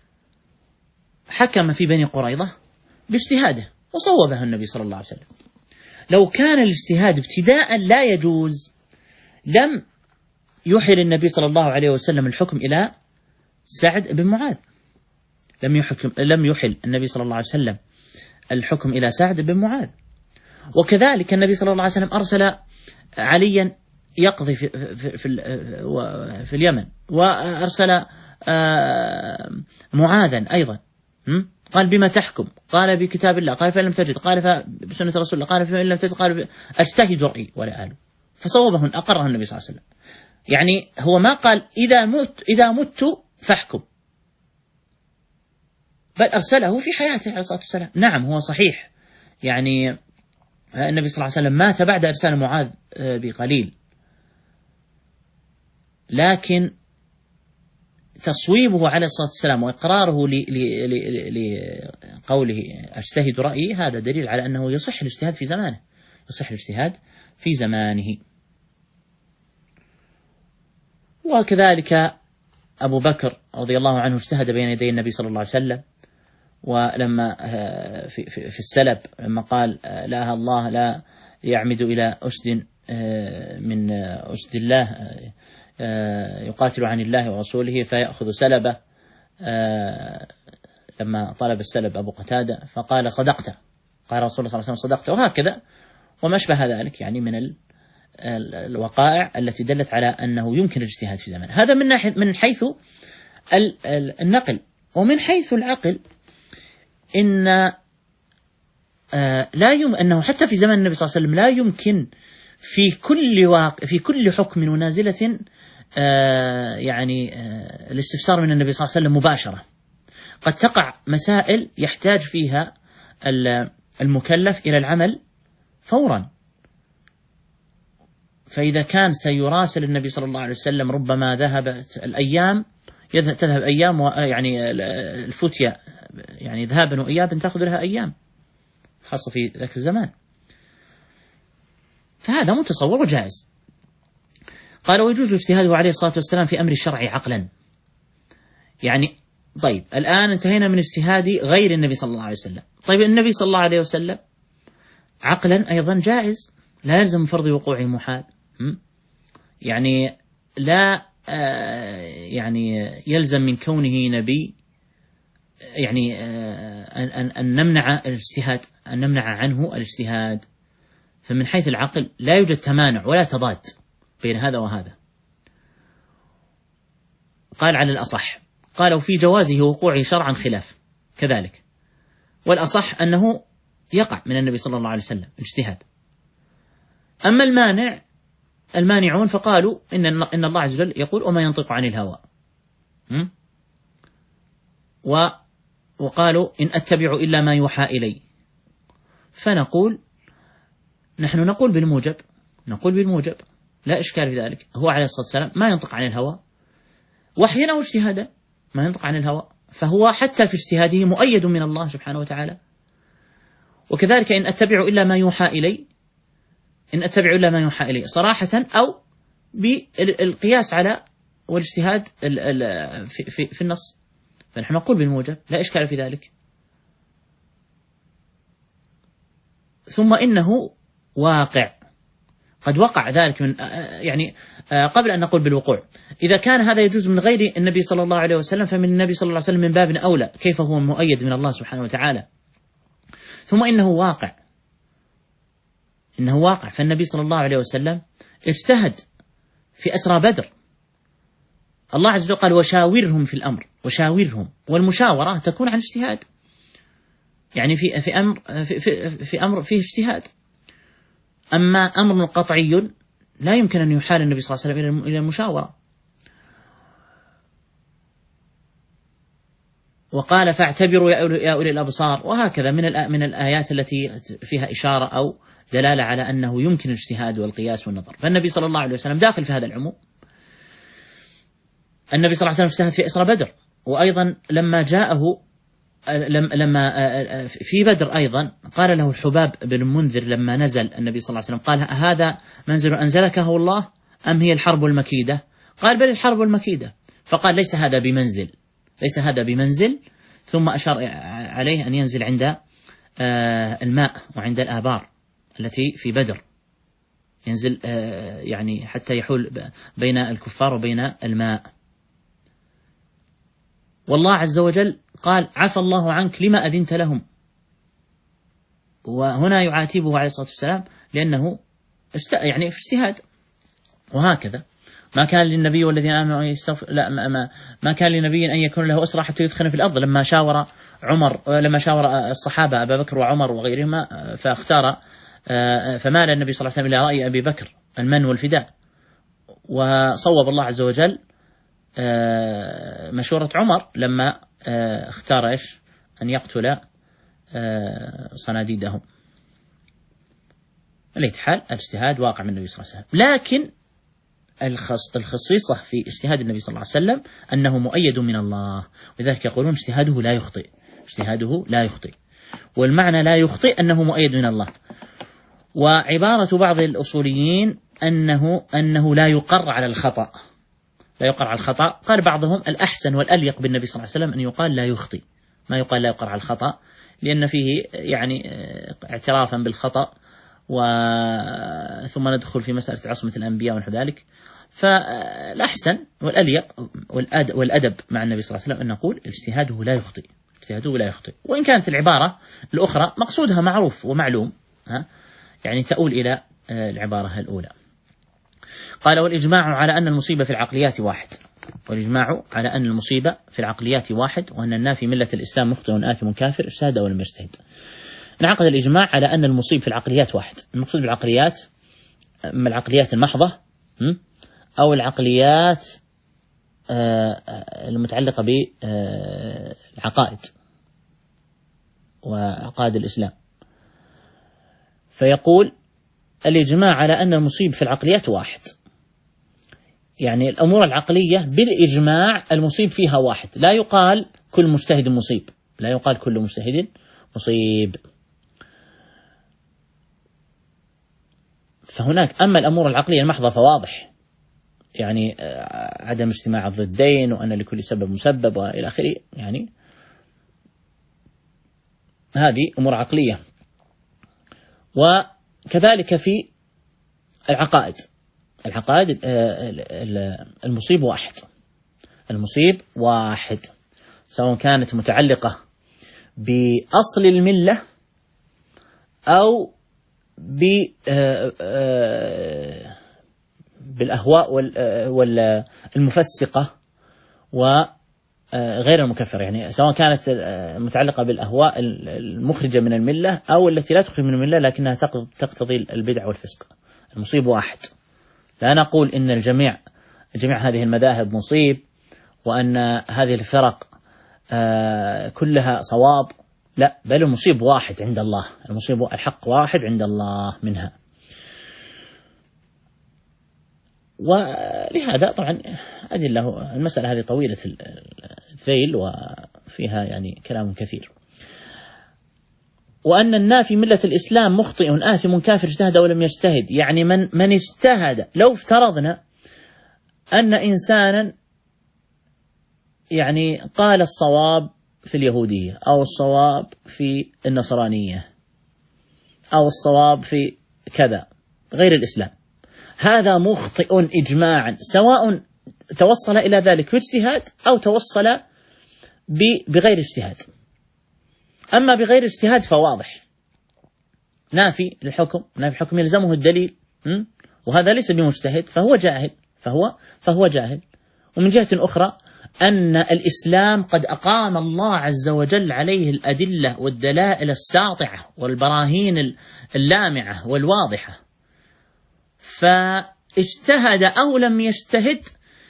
S2: حكم في بني قريظة باجتهاده وصوبه النبي صلى الله عليه وسلم. لو كان الاجتهاد ابتداء لا يجوز لم يحل النبي صلى الله عليه وسلم الحكم إلى سعد بن معاذ، لم يحل النبي صلى الله عليه وسلم الحكم إلى سعد بن معاذ. وكذلك النبي صلى الله عليه وسلم أرسل عليا يقضي في اليمن، وأرسل معاذا أيضا، قال بما تحكم؟ قال بكتاب الله، قال فإن لم تجد، قال بسنة رسول الله، قال فإن لم تجد، قال أجتهد رأيي ولا آله. فصوبه أقره النبي صلى الله عليه وسلم. يعني هو ما قال إذا مت فاحكم، بل أرسله في حياته عليه الصلاة والسلام. نعم هو صحيح، يعني النبي صلى الله عليه وسلم مات بعد إرسال معاذ بقليل، لكن تصويبه عليه الصلاة والسلام وإقراره لقوله أجتهد رأيي هذا دليل على أنه يصح الاجتهاد في زمانه، يصح الاجتهاد في زمانه. وكذلك أبو بكر رضي الله عنه اجتهد بين يدي النبي صلى الله عليه وسلم، ولما في السلب لما قال لا الله لا يعمد إلى أسد من أسد الله يقاتل عن الله ورسوله فيأخذ سلبه، لما طلب السلب أبو قتادة فقال صدقت، قال رسول الله صلى الله عليه وسلم صدقت، وهكذا وما أشبه ذلك يعني من الوقائع التي دلت على أنه يمكن الاجتهاد في زمانه. هذا من حيث النقل. ومن حيث العقل إن أنه حتى في زمن النبي صلى الله عليه وسلم لا يمكن في كل حكم ونازلة الاستفسار من النبي صلى الله عليه وسلم مباشرة. قد تقع مسائل يحتاج فيها المكلف إلى العمل فورا، فإذا كان سيراسل النبي صلى الله عليه وسلم ربما تذهب أيام، يعني الفتية يعني ذهابا وإيابا تأخذ لها أيام، خاصة في ذاك الزمان، فهذا متصور وجائز. قال ويجوز اجتهاده عليه الصلاة والسلام في أمر الشرع عقلا. يعني طيب الآن انتهينا من اجتهاد غير النبي صلى الله عليه وسلم. طيب النبي صلى الله عليه وسلم عقلا أيضا جائز، لا يلزم فرض وقوعه محال، يعني لا يعني يلزم من كونه نبي يعني أن نمنع الاجتهاد، أن نمنع عنه الاجتهاد. فمن حيث العقل لا يوجد تمانع ولا تضاد بين هذا وهذا. قال على الأصح، قالوا في جوازه وقوعه شرعا خلاف كذلك، والأصح أنه يقع من النبي صلى الله عليه وسلم اجتهاد. أما المانعون فقالوا إن الله عز وجل يقول وما ينطق عن الهوى، وقالوا إن أتبع إلا ما يوحى إلي. فنقول نحن نقول بالموجب لا إشكال في ذلك. هو عليه الصلاة والسلام ما ينطق عن الهوى وحيا أو اجتهادا، ما ينطق عن الهوى، فهو حتى في اجتهاده مؤيد من الله سبحانه وتعالى. وكذلك إن أتبع إلا ما يوحى إلي صراحة أو بالقياس على والاجتهاد في النص، فنحن نقول بالموجب لا إشكال في ذلك. ثم إنه واقع، قد وقع ذلك من يعني قبل أن نقول بالوقوع، إذا كان هذا يجوز من غير النبي صلى الله عليه وسلم فمن النبي صلى الله عليه وسلم من باب أولى، كيف هو مؤيد من الله سبحانه وتعالى. ثم إنه واقع، فالنبي صلى الله عليه وسلم اجتهد في أسرى بدر، الله عز وجل قال وشاورهم في الأمر، والمشاورة تكون عن اجتهاد، يعني في أمر فيه اجتهاد. أما أمر قطعي لا يمكن أن يحال النبي صلى الله عليه وسلم إلى المشاورة. وقال فاعتبروا يا أولي الأبصار، وهكذا من الآيات التي فيها إشارة أو دلالة على أنه يمكن الاجتهاد والقياس والنظر. فالنبي صلى الله عليه وسلم داخل في هذا العموم. النبي صلى الله عليه وسلم اجتهد في إسرى بدر، وأيضا لما جاءه لما في بدر أيضا قال له الحباب بن المنذر لما نزل النبي صلى الله عليه وسلم قال هذا منزل أنزلكه الله أم هي الحرب المكيدة؟ قال بل الحرب المكيدة. فقال ليس هذا بمنزل، ليس هذا بمنزل. ثم أشار عليه أن ينزل عند الماء وعند الآبار التي في بدر، ينزل يعني حتى يحول بين الكفار وبين الماء. والله عز وجل قال عفى الله عنك لما أذنت لهم، وهنا يعاتبه عليه الصلاة والسلام لأنه يعني في اجتهاد. وهكذا ما كان للنبي والذين آمنوا أن يستغفر، لا ما كان للنبي أن يكون له أسرى حتى يثخن في الأرض. لما شاور الصحابة أبا بكر وعمر وغيرهما فاختار فمال النبي صلى الله عليه وسلم إلى رأي أبي بكر المن والفداء، وصوب الله عز وجل مشورة عمر لما اختار أن يقتل صناديدهم. الحال الاجتهاد واقع من النبي صلى الله عليه وسلم، لكن الخصيصة في اجتهاد النبي صلى الله عليه وسلم أنه مؤيد من الله، ولذلك يقولون اجتهاده لا يخطئ، اجتهاده لا يخطئ. والمعنى لا يخطئ أنه مؤيد من الله. وعبارة بعض الأصوليين أنه لا يقر على الخطأ، لا يقر على الخطأ. قال بعضهم الأحسن والأليق بالنبي صلى الله عليه وسلم أن يقال لا يخطئ، ما يقال لا يقر على الخطأ، لأن فيه يعني اعترافا بالخطأ ثم ندخل في مسألة عصمة الأنبياء ونحو ذلك. فالأحسن والأليق والأدب مع النبي صلى الله عليه وسلم أن نقول اجتهاده لا يخطئ، اجتهاده لا يخطئ. وإن كانت العبارة الأخرى مقصودها معروف ومعلوم، يعني تؤول إلى العبارة الأولى. قال والإجماع على أن المصيبة في العقليات واحد، والإجماع على أن المصيبة في العقليات واحد، وأن النافي ملة الإسلام مخطئ آثم كافر اجتهد ولم يجتهد. انعقد الإجماع على أن المصيب في العقليات واحد. المقصود بالعقليات أما العقليات المحضة أو العقليات المتعلقة بالعقائد وعقائد الإسلام. فيقول الإجماع على أن المصيب في العقليات واحد، يعني الأمور العقلية بالإجماع المصيب فيها واحد، لا يقال كل مجتهد مصيب، لا يقال كل مجتهد مصيب. فهناك أما الأمور العقلية المحضة فواضح، يعني عدم اجتماع الضدين وأن لكل سبب مسبب وإلى آخره، يعني هذه أمور عقلية. وكذلك في العقائد، العقائد المصيب واحد، المصيب واحد، سواء كانت متعلقة بأصل الملة أو بالأهواء والمفسقة وغير المكفرة، يعني سواء كانت متعلقة بالأهواء المخرجة من الملة أو التي لا تخرج من الملة لكنها تقتضي البدع والفسق. المصيب واحد، لا نقول إن جميع هذه المذاهب مصيب وأن هذه الفرق كلها صواب، لا، بل المصيب واحد عند الله، المصيب الحق واحد عند الله منها. ولهذا طبعا أدلة المسألة هذه طويلة الذيل وفيها يعني كلام كثير. وأن النافي ملة الإسلام مخطئ آثم كافر اجتهد ولم يجتهد، يعني من اجتهد، لو افترضنا أن إنسانا يعني قال الصواب في اليهودية أو الصواب في النصرانية أو الصواب في كذا غير الإسلام، هذا مخطئ إجماعا، سواء توصل إلى ذلك باجتهاد أو توصل بغير اجتهاد. أما بغير اجتهاد فواضح، نافي للحكم، نافي الحكم يلزمه الدليل، وهذا ليس بمجتهد فهو جاهل. ومن جهة أخرى أن الإسلام قد أقام الله عز وجل عليه الأدلة والدلائل الساطعة والبراهين اللامعة والواضحة، فاجتهد أو لم يجتهد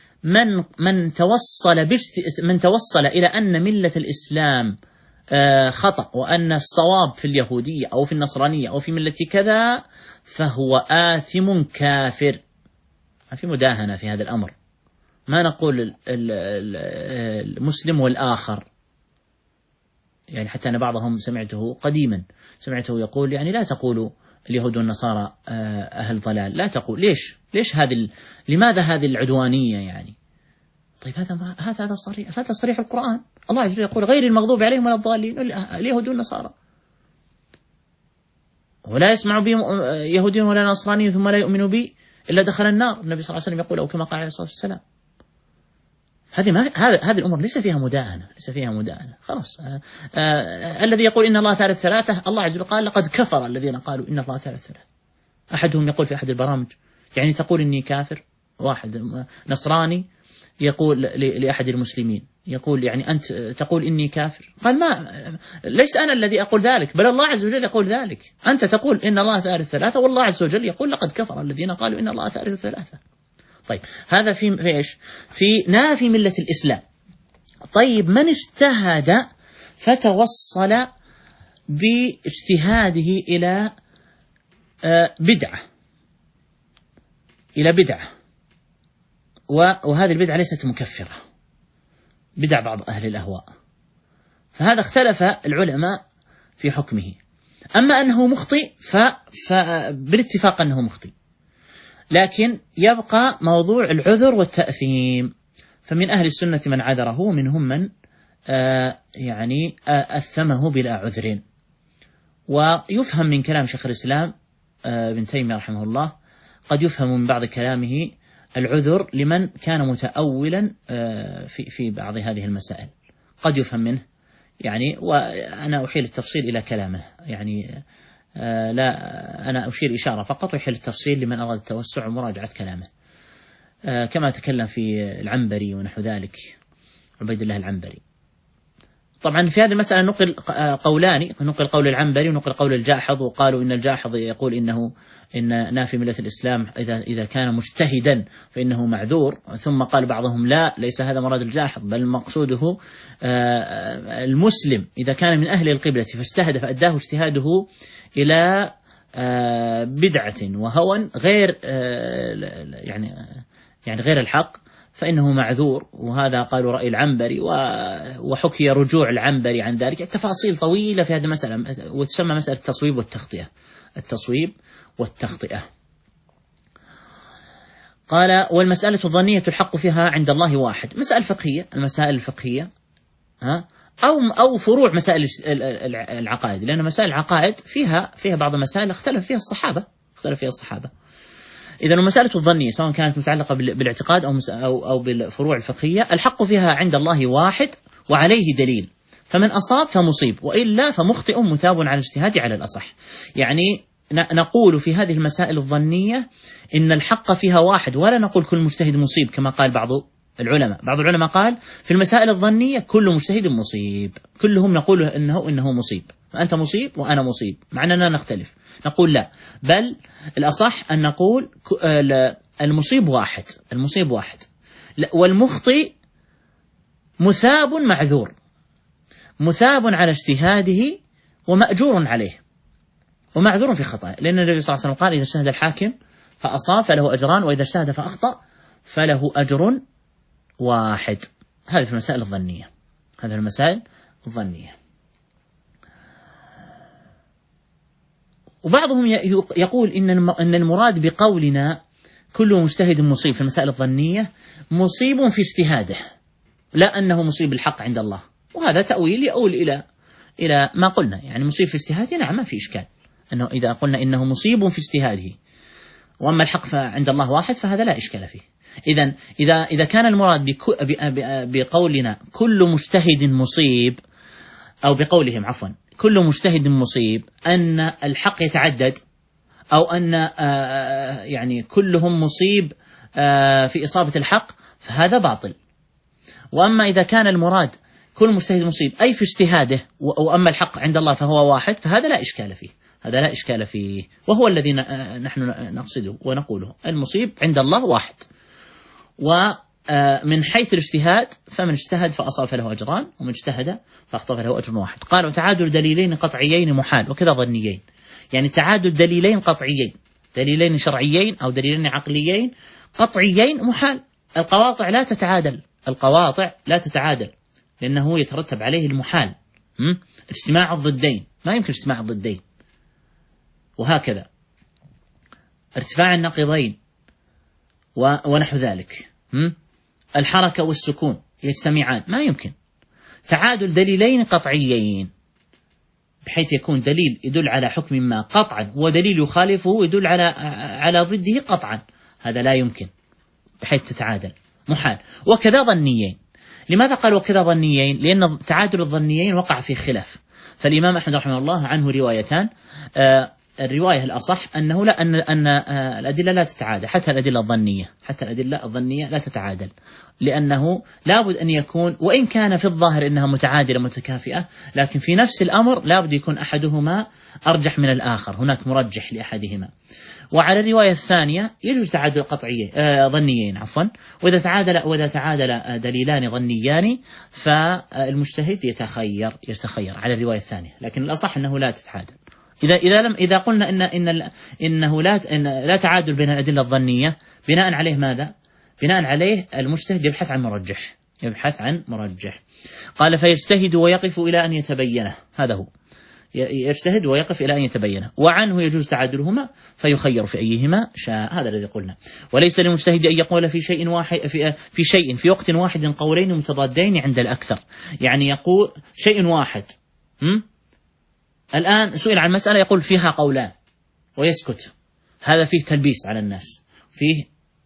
S2: من توصل إلى أن ملة الإسلام خطأ وأن الصواب في اليهودية أو في النصرانية أو في ملة كذا، فهو آثم كافر. ما في مداهنة في هذا الأمر، ما نقول المسلم والآخر، يعني حتى أنا بعضهم سمعته قديما سمعته يقول يعني لا تقولوا اليهود والنصارى أهل ضلال، لا تقول. ليش لماذا هذه العدوانية يعني؟ طيب هذا صريح القرآن. الله عز وجل يقول غير المغضوب عليهم ولا الضالين اليهود والنصارى، ولا يسمع بي يهودي ولا نصراني ثم لا يؤمن بي إلا دخل النار. النبي صلى الله عليه وسلم يقول أو كما قال عليه الصلاة والسلام. هذه الأمور ليس فيها مداهنة خلاص. الذي يقول إن الله ثالث ثلاثة، الله عز وجل قال لقد كفر الذين قالوا إن الله ثالث ثلاثة. أحدهم يقول في أحد البرامج يعني تقول إني كافر، واحد نصراني يقول لأحد المسلمين يقول يعني أنت تقول إني كافر، قال ليس أنا الذي أقول ذلك بل الله عز وجل يقول ذلك. أنت تقول إن الله ثالث ثلاثة والله عز وجل يقول لقد كفر الذين قالوا إن الله ثالث ثلاثة. طيب هذا في إيش؟ في نافي ملة الإسلام. طيب من اجتهد فتوصل باجتهاده إلى بدعة وهذه البدعة ليست مكفرة، بدع بعض أهل الأهواء، فهذا اختلف العلماء في حكمه. أما أنه مخطئ فبالاتفاق أنه مخطئ، لكن يبقى موضوع العذر والتأثيم. فمن أهل السنة من عذره ومنهم من يعني أثمه بلا عذر. ويفهم من كلام شيخ الإسلام ابن تيمية رحمه الله، قد يفهم من بعض كلامه العذر لمن كان متأولا في بعض هذه المسائل، قد يفهم منه يعني. وأنا أحيل التفصيل إلى كلامه يعني، لا أنا أشير إشارة فقط ويحل التفصيل لمن أراد التوسع ومراجعة كلامه، كما تكلم في العنبري ونحو ذلك، عبيد الله العنبري. طبعا في هذه المسألة نقل قولان، نقل قول العنبري ونقل قول الجاحظ، وقالوا إن الجاحظ يقول إن نافي ملة الإسلام إذا كان مجتهدا فإنه معذور، ثم قال بعضهم لا ليس هذا مراد الجاحظ بل مقصوده المسلم إذا كان من أهل القبلة فاجتهد فأداه اجتهاده إلى بدعة وهوى غير يعني غير الحق فإنه معذور. وهذا قالوا رأي العنبري، وحكي رجوع العنبري عن ذلك. التفاصيل طويلة في هذه المسألة وتسمى مسألة التصويب والتخطئة. قال والمسألة الظنية الحق فيها عند الله واحد. مسائل فقهية، المسائل الفقهية أو فروع مسائل العقائد، لأن مسائل العقائد فيها بعض المسائل اختلف فيها الصحابة. إذا المسألة الظنية سواء كانت متعلقة بالاعتقاد أو بالفروع الفقهية، الحق فيها عند الله واحد وعليه دليل، فمن أصاب فمصيب وإلا فمخطئ مثاب على الاجتهاد على الأصح. يعني نقول في هذه المسائل الظنية إن الحق فيها واحد، ولا نقول كل مجتهد مصيب كما قال بعض العلماء قال في المسائل الظنية كل مجتهد مصيب، كلهم نقول إنه مصيب، أنت مصيب وأنا مصيب، مع أننا نختلف. نقول لا، بل الأصح أن نقول المصيب واحد والمخطئ مثاب معذور، مثاب على اجتهاده ومأجور عليه ومعذور في خطأه، لأن النبي صلى الله عليه وسلم قال إذا اجتهد الحاكم فأصاب فله أجران وإذا اجتهد فأخطأ فله أجر واحد. هذه في المسائل الظنية. وبعضهم يقول إن المراد بقولنا كل مجتهد مصيب في المسائل الظنية مصيب في اجتهاده، لا أنه مصيب الحق عند الله. وهذا تأويل يؤول إلى ما قلنا، يعني مصيب في اجتهاده نعم ما في إشكال، أنه إذا قلنا إنه مصيب في اجتهاده وأما الحق عند الله واحد فهذا لا إشكال فيه. إذا كان المراد بقولنا كل مجتهد مصيب، أو بقولهم عفوا كل مجتهد مصيب أن الحق يتعدد، أو أن يعني كلهم مصيب في إصابة الحق، فهذا باطل. وأما إذا كان المراد كل مجتهد مصيب أي في اجتهاده وأما الحق عند الله فهو واحد، فهذا لا إشكال فيه، وهو الذي نحن نقصده ونقوله المصيب عند الله واحد. ومن حيث الاجتهاد فمن اجتهد فأصاب فله أجران ومن اجتهد فأخطأ فله أجر واحد. قالوا تعادل دليلين قطعيين محال وكذا ظنيين، يعني تعادل دليلين قطعيين، دليلين شرعيين أو دليلين عقليين قطعيين محال. القواطع لا تتعادل لأنه يترتب عليه المحال اجتماع الضدين، ما يمكن اجتماع الضدين، وهكذا ارتفاع النقيضين ونحو ذلك. الحركة والسكون يجتمعان، ما يمكن. تعادل دليلين قطعيين بحيث يكون دليل يدل على حكم ما قطعا ودليل يخالفه يدل على ضده قطعا، هذا لا يمكن بحيث تتعادل، محال. وكذا ظنيين. لماذا قال وكذا ظنيين؟ لأن تعادل الظنيين وقع في خلاف. فالإمام أحمد رحمه الله عنه روايتان، الرواية الأصح أنه لا أن الأدلة لا تتعادل، حتى الأدلة الظنية لا تتعادل، لأنه لابد أن يكون، وإن كان في الظاهر أنها متعادلة متكافئة، لكن في نفس الأمر لابد يكون أحدهما أرجح من الآخر، هناك مرجح لأحدهما. وعلى الرواية الثانية يجوز تعادل ظنيين، وإذا تعادل دليلان ظنيان فالمجتهد يتخير على الرواية الثانية، لكن الأصح أنه لا تتعادل. إذا قلنا إنه لا تعادل بين الأدلة الظنية، بناء عليه ماذا؟ بناء عليه المجتهد يبحث عن مرجح. قال فيجتهد ويقف إلى أن يتبينه، هذا هو، يجتهد ويقف إلى أن يتبينه، وعنه يجوز تعادلهما فيخير في أيهما شاء، هذا الذي قلنا. وليس للمجتهد أن يقول في شيء في وقت واحد قولين متضادين عند الأكثر، يعني يقول شيء واحد، الآن سئل عن مسألة يقول فيها قولان ويسكت، هذا فيه تلبيس على الناس، فيه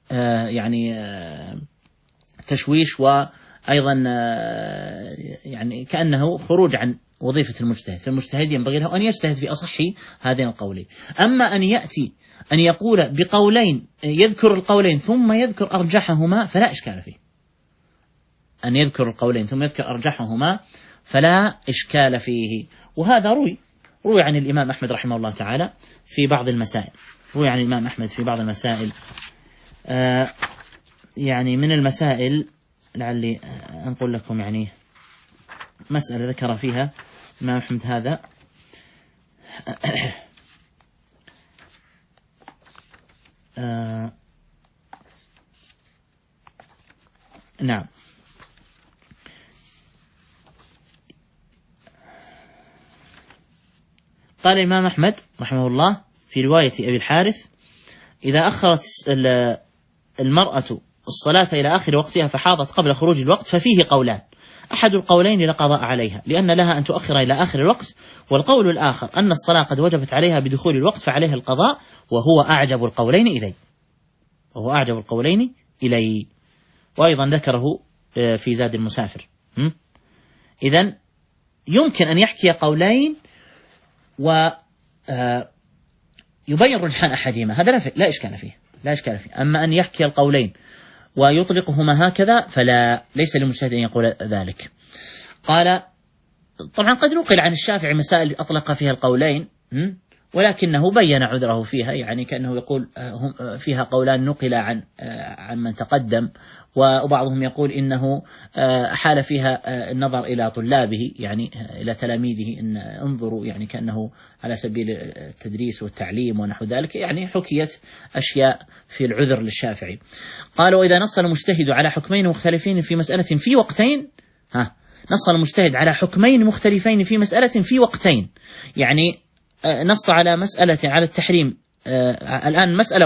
S2: تشويش، وأيضا يعني كأنه خروج عن وظيفة المجتهد. فالمجتهد ينبغي له أن يجتهد في أصح هذين القولين. أما أن يأتي أن يقول بقولين، يذكر القولين ثم يذكر أرجحهما، فلا إشكال فيه. أن يذكر القولين ثم يذكر أرجحهما فلا إشكال فيه. وهذا روي عن الإمام أحمد رحمه الله تعالى في بعض المسائل، يعني من المسائل لعلي أنقل لكم يعني مسألة ذكر فيها الإمام أحمد هذا. نعم، قال الإمام أحمد رحمه الله في رواية أبي الحارث: إذا أخرت المرأة الصلاة إلى آخر وقتها فحاضت قبل خروج الوقت ففيه قولان، أحد القولين لا قضاء عليها لأن لها أن تؤخر إلى آخر الوقت، والقول الآخر أن الصلاة قد وجبت عليها بدخول الوقت فعليها القضاء، وهو أعجب القولين إلي. وأيضا ذكره في زاد المسافر. إذن يمكن أن يحكي قولين ويبين رجحان أحدهما، هذا لا إشكال فيه. أما أن يحكي القولين ويطلقهما هكذا فلا، ليس للمجتهد أن يقول ذلك. قال طبعا قد نقل عن الشافعي مسائل أطلق فيها القولين، ولكنه بين عذره فيها، يعني كأنه يقول فيها قولان نقل عن من تقدم، وبعضهم يقول إنه حال فيها النظر إلى طلابه، يعني إلى تلاميذه، إن انظروا، يعني كأنه على سبيل التدريس والتعليم ونحو ذلك، يعني حكيت أشياء في العذر للشافعي. قال وإذا نص المجتهد على حكمين مختلفين في مسألة في وقتين، نص المجتهد على حكمين مختلفين في مسألة في وقتين، يعني نص على مسألة على التحريم، الآن مسألة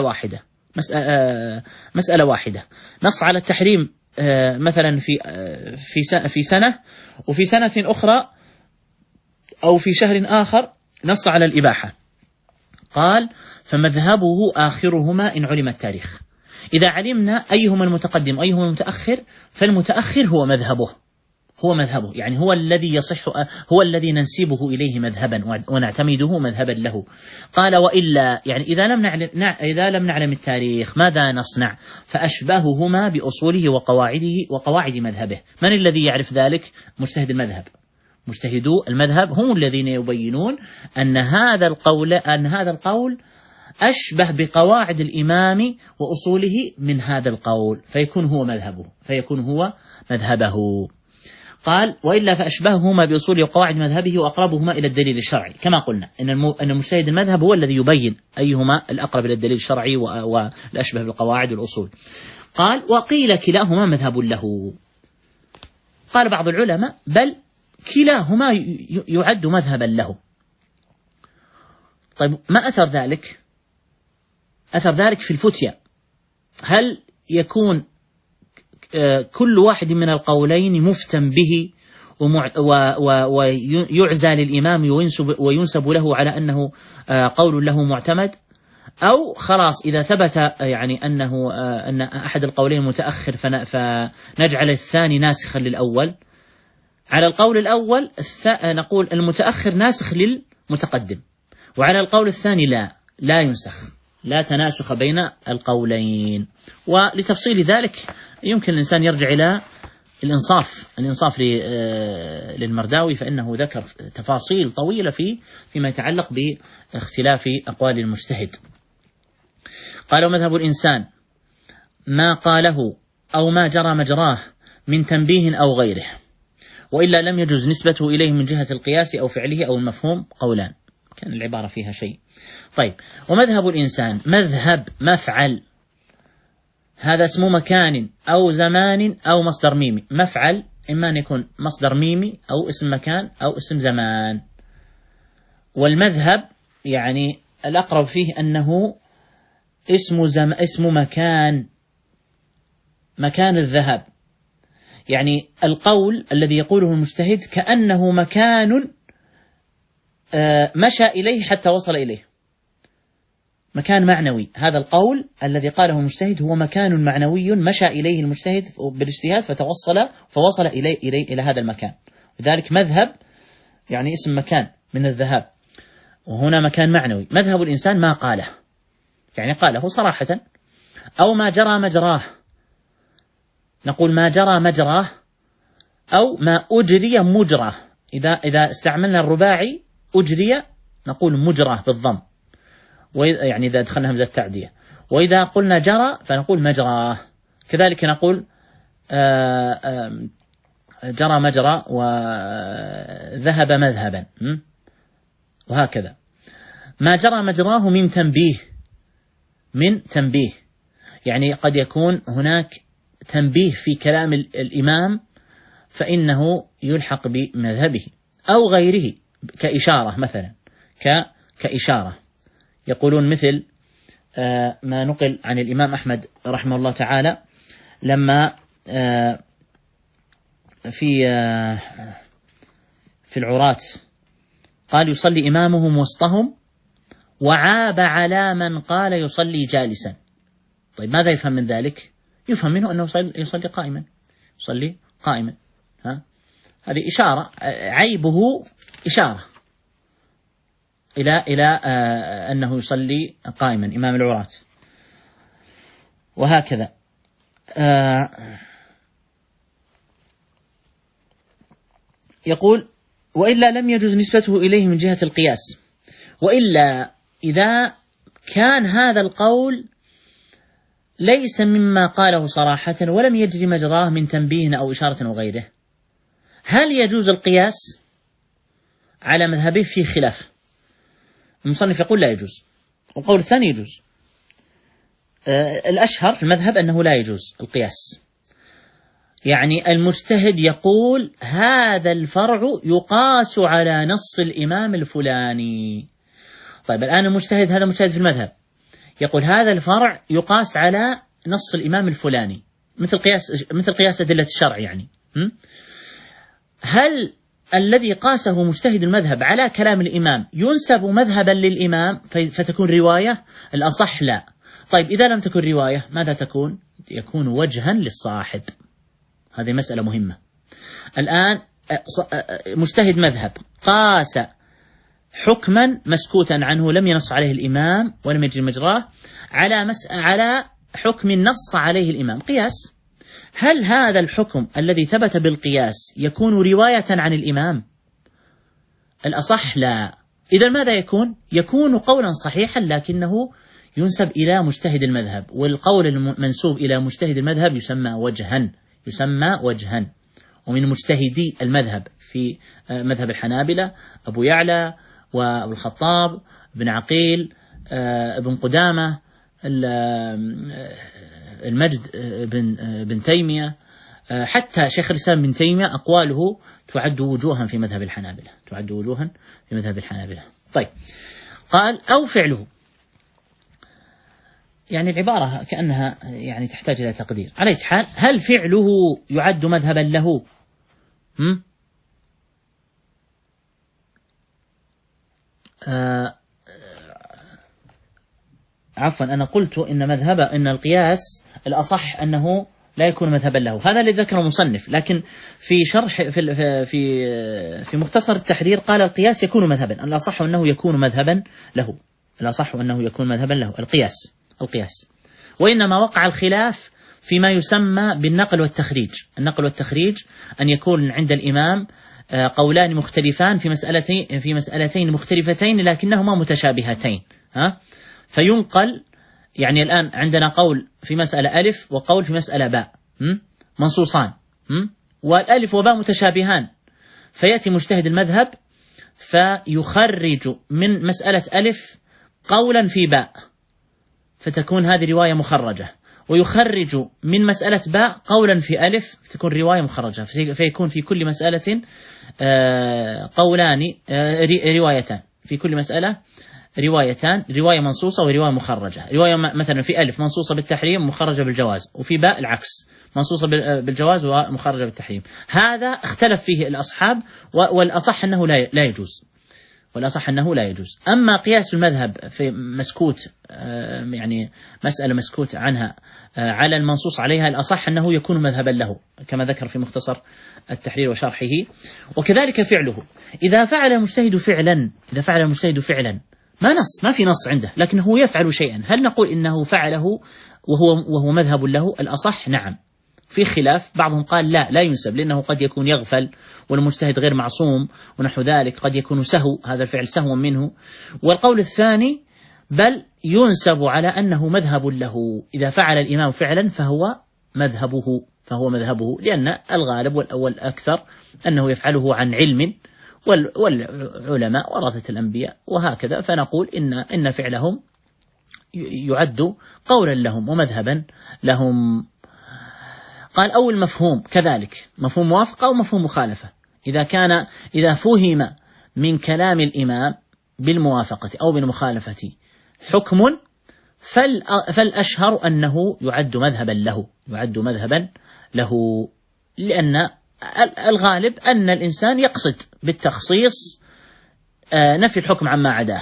S2: واحدة نص على التحريم مثلا في سنة، وفي سنة أخرى أو في شهر آخر نص على الإباحة. قال فمذهبه آخرهما إن علم التاريخ. إذا علمنا أيهما المتقدم أيهما المتأخر، فالمتأخر هو مذهبه، يعني هو الذي يصح، هو الذي ننسبه إليه مذهبا ونعتمده مذهبا له. قال وإلا، يعني إذا لم نعلم التاريخ ماذا نصنع؟ فأشبههما بأصوله وقواعد مذهبه. من الذي يعرف ذلك؟ مجتهدو المذهب هم الذين يبينون أن هذا القول أشبه بقواعد الإمام وأصوله من هذا القول، فيكون هو مذهبه. قال وإلا فأشبههما بأصول وقواعد مذهبه وأقربهما إلى الدليل الشرعي، كما قلنا أن مجتهد المذهب هو الذي يبين أيهما الأقرب إلى الدليل الشرعي والأشبه بالقواعد والأصول. قال وقيل كلاهما مذهب له. قال بعض العلماء بل كلاهما يعد مذهبا له. طيب ما أثر ذلك؟ أثر ذلك في الفتية، هل يكون كل واحد من القولين مفتن به ويعزى للإمام وينسب له على أنه قول له معتمد، أو خلاص إذا ثبت يعني أن أحد القولين متأخر فنجعل الثاني ناسخا للأول؟ على القول الأول نقول المتأخر ناسخ للمتقدم، وعلى القول الثاني لا ينسخ، لا تناسخ بين القولين. ولتفصيل ذلك يمكن الإنسان يرجع إلى الإنصاف للمرداوي، فإنه ذكر تفاصيل طويلة فيما يتعلق باختلاف أقوال المجتهد. قال: ومذهب الإنسان ما قاله أو ما جرى مجراه من تنبيه أو غيره، وإلا لم يجوز نسبته إليه من جهة القياس أو فعله أو المفهوم. قولان، كان العبارة فيها شيء. طيب، ومذهب الإنسان مذهب مفعل، هذا اسم مكان أو زمان أو مصدر ميمي. مفعل إما أن يكون مصدر ميمي أو اسم مكان أو اسم زمان. والمذهب يعني الأقرب فيه أنه اسم مكان الذهب، يعني القول الذي يقوله المجتهد كأنه مكان مشى إليه حتى وصل إليه، مكان معنوي. هذا القول الذي قاله المجتهد هو مكان معنوي مشى إليه المجتهد بالاجتهاد فوصل إلى هذا المكان، لذلك مذهب يعني اسم مكان من الذهاب، وهنا مكان معنوي. مذهب الإنسان ما قاله، يعني قاله صراحة. أو ما جرى مجراه، نقول ما جرى مجراه، أو ما أجري مجراه. إذا استعملنا الرباعي أجري نقول مجراه بالضم، يعني إذا دخلنا همزة التعدية. وإذا قلنا جرى فنقول مجراه. كذلك نقول جرى مجرى وذهب مذهبا، وهكذا. ما جرى مجراه من تنبيه، يعني قد يكون هناك تنبيه في كلام الإمام فإنه يلحق بمذهبه، أو غيره كإشارة مثلا، كإشارة. يقولون مثل ما نقل عن الإمام أحمد رحمه الله تعالى لما في العراة قال: يصلي إمامهم وسطهم وعاب على من قال يصلي جالسا. طيب ماذا يفهم من ذلك؟ يفهم منه أنه يصلي قائما. هذه إشارة، عيبه إشارة إلى أنه يصلي قائما إمام العراة. وهكذا يقول: وإلا لم يجوز نسبته إليه من جهة القياس. وإلا إذا كان هذا القول ليس مما قاله صراحة ولم يجري مجراه من تنبيه أو إشارة وغيره، هل يجوز القياس؟ على مذهبه في خلاف. المصنف يقول لا يجوز، والقول الثاني يجوز. الأشهر في المذهب أنه لا يجوز القياس، يعني المجتهد يقول هذا الفرع يقاس على نص الإمام الفلاني. طيب الآن المجتهد، هذا مجتهد في المذهب، يقول هذا الفرع يقاس على نص الإمام الفلاني، مثل قياس أدلة الشرع يعني. هل الذي قاسه مجتهد المذهب على كلام الإمام ينسب مذهبا للإمام فتكون رواية؟ الأصح لا. طيب إذا لم تكن رواية ماذا تكون؟ يكون وجها للصاحب. هذه مسألة مهمة. الآن مجتهد مذهب قاس حكما مسكوتا عنه لم ينص عليه الإمام ولم يجري مجراه على حكم نص عليه الإمام، قياس. هل هذا الحكم الذي ثبت بالقياس يكون رواية عن الإمام؟ الأصح لا. إذا ماذا يكون؟ يكون قولا صحيحا لكنه ينسب إلى مجتهد المذهب، والقول المنسوب إلى مجتهد المذهب يسمى وجها. ومن مجتهدي المذهب في مذهب الحنابلة أبو يعلى وأبو الخطاب بن عقيل ابن قدامة المجد بن تيمية حتى شيخ الإسلام ابن تيمية أقواله تعد وجوها في مذهب الحنابلة، تعد وجوها في مذهب الحنابلة. طيب، قال أو فعله، يعني العبارة كأنها يعني تحتاج إلى تقدير. على أي حال، هل فعله يعد مذهبا له؟ عفوا، أنا قلت إن القياس الأصح أنه لا يكون مذهبا له، هذا الذي ذكره المصنف، لكن في شرح في مختصر التحرير قال القياس يكون مذهبا، الأصح أنه يكون مذهبا له، الأصح أنه يكون مذهبا له القياس. وإنما وقع الخلاف فيما يسمى بالنقل والتخريج. النقل والتخريج أن يكون عند الإمام قولان مختلفان في مسألتين مختلفتين لكنهما متشابهتين، فينقل. يعني الآن عندنا قول في مسألة ألف وقول في مسألة باء منصوصان، والألف وباء متشابهان، فيأتي مجتهد المذهب فيخرج من مسألة ألف قولا في باء، فتكون هذه رواية مخرجة، ويخرج من مسألة باء قولا في ألف فتكون رواية مخرجة، فيكون في كل مسألة قولان روايتان، في كل مسألة روايتان، رواية منصوصة ورواية مخرجة. رواية مثلا في ألف منصوصة بالتحريم مخرجة بالجواز، وفي باء العكس، منصوصة بالجواز ومخرجة بالتحريم. هذا اختلف فيه الأصحاب، والأصح أنه لا يجوز، والأصح أنه لا يجوز. أما قياس المذهب في مسكوت، يعني مسألة مسكوت عنها على المنصوص عليها، الأصح أنه يكون مذهبا له كما ذكر في مختصر التحرير وشرحه. وكذلك فعله، إذا فعل المجتهد فعلا ما في نص عنده لكنه يفعل شيئا، هل نقول إنه فعله وهو مذهب له؟ الأصح نعم، في خلاف، بعضهم قال لا ينسب، لأنه قد يكون يغفل والمجتهد غير معصوم ونحو ذلك، قد يكون سهو، هذا الفعل سهوا منه. والقول الثاني بل ينسب على أنه مذهب له، إذا فعل الإمام فعلا فهو مذهبه، لأن الغالب والأكثر أنه يفعله عن علم، والعلماء ورثة الأنبياء وهكذا، فنقول إن فعلهم يعد قولا لهم ومذهبا لهم. قال أو المفهوم كذلك، مفهوم موافقة أو مفهوم مخالفة، إذا فهم من كلام الإمام بالموافقة أو بالمخالفة حكم فالأشهر أنه يعد مذهبا له، لأن الغالب أن الإنسان يقصد بالتخصيص نفي الحكم عما عداه.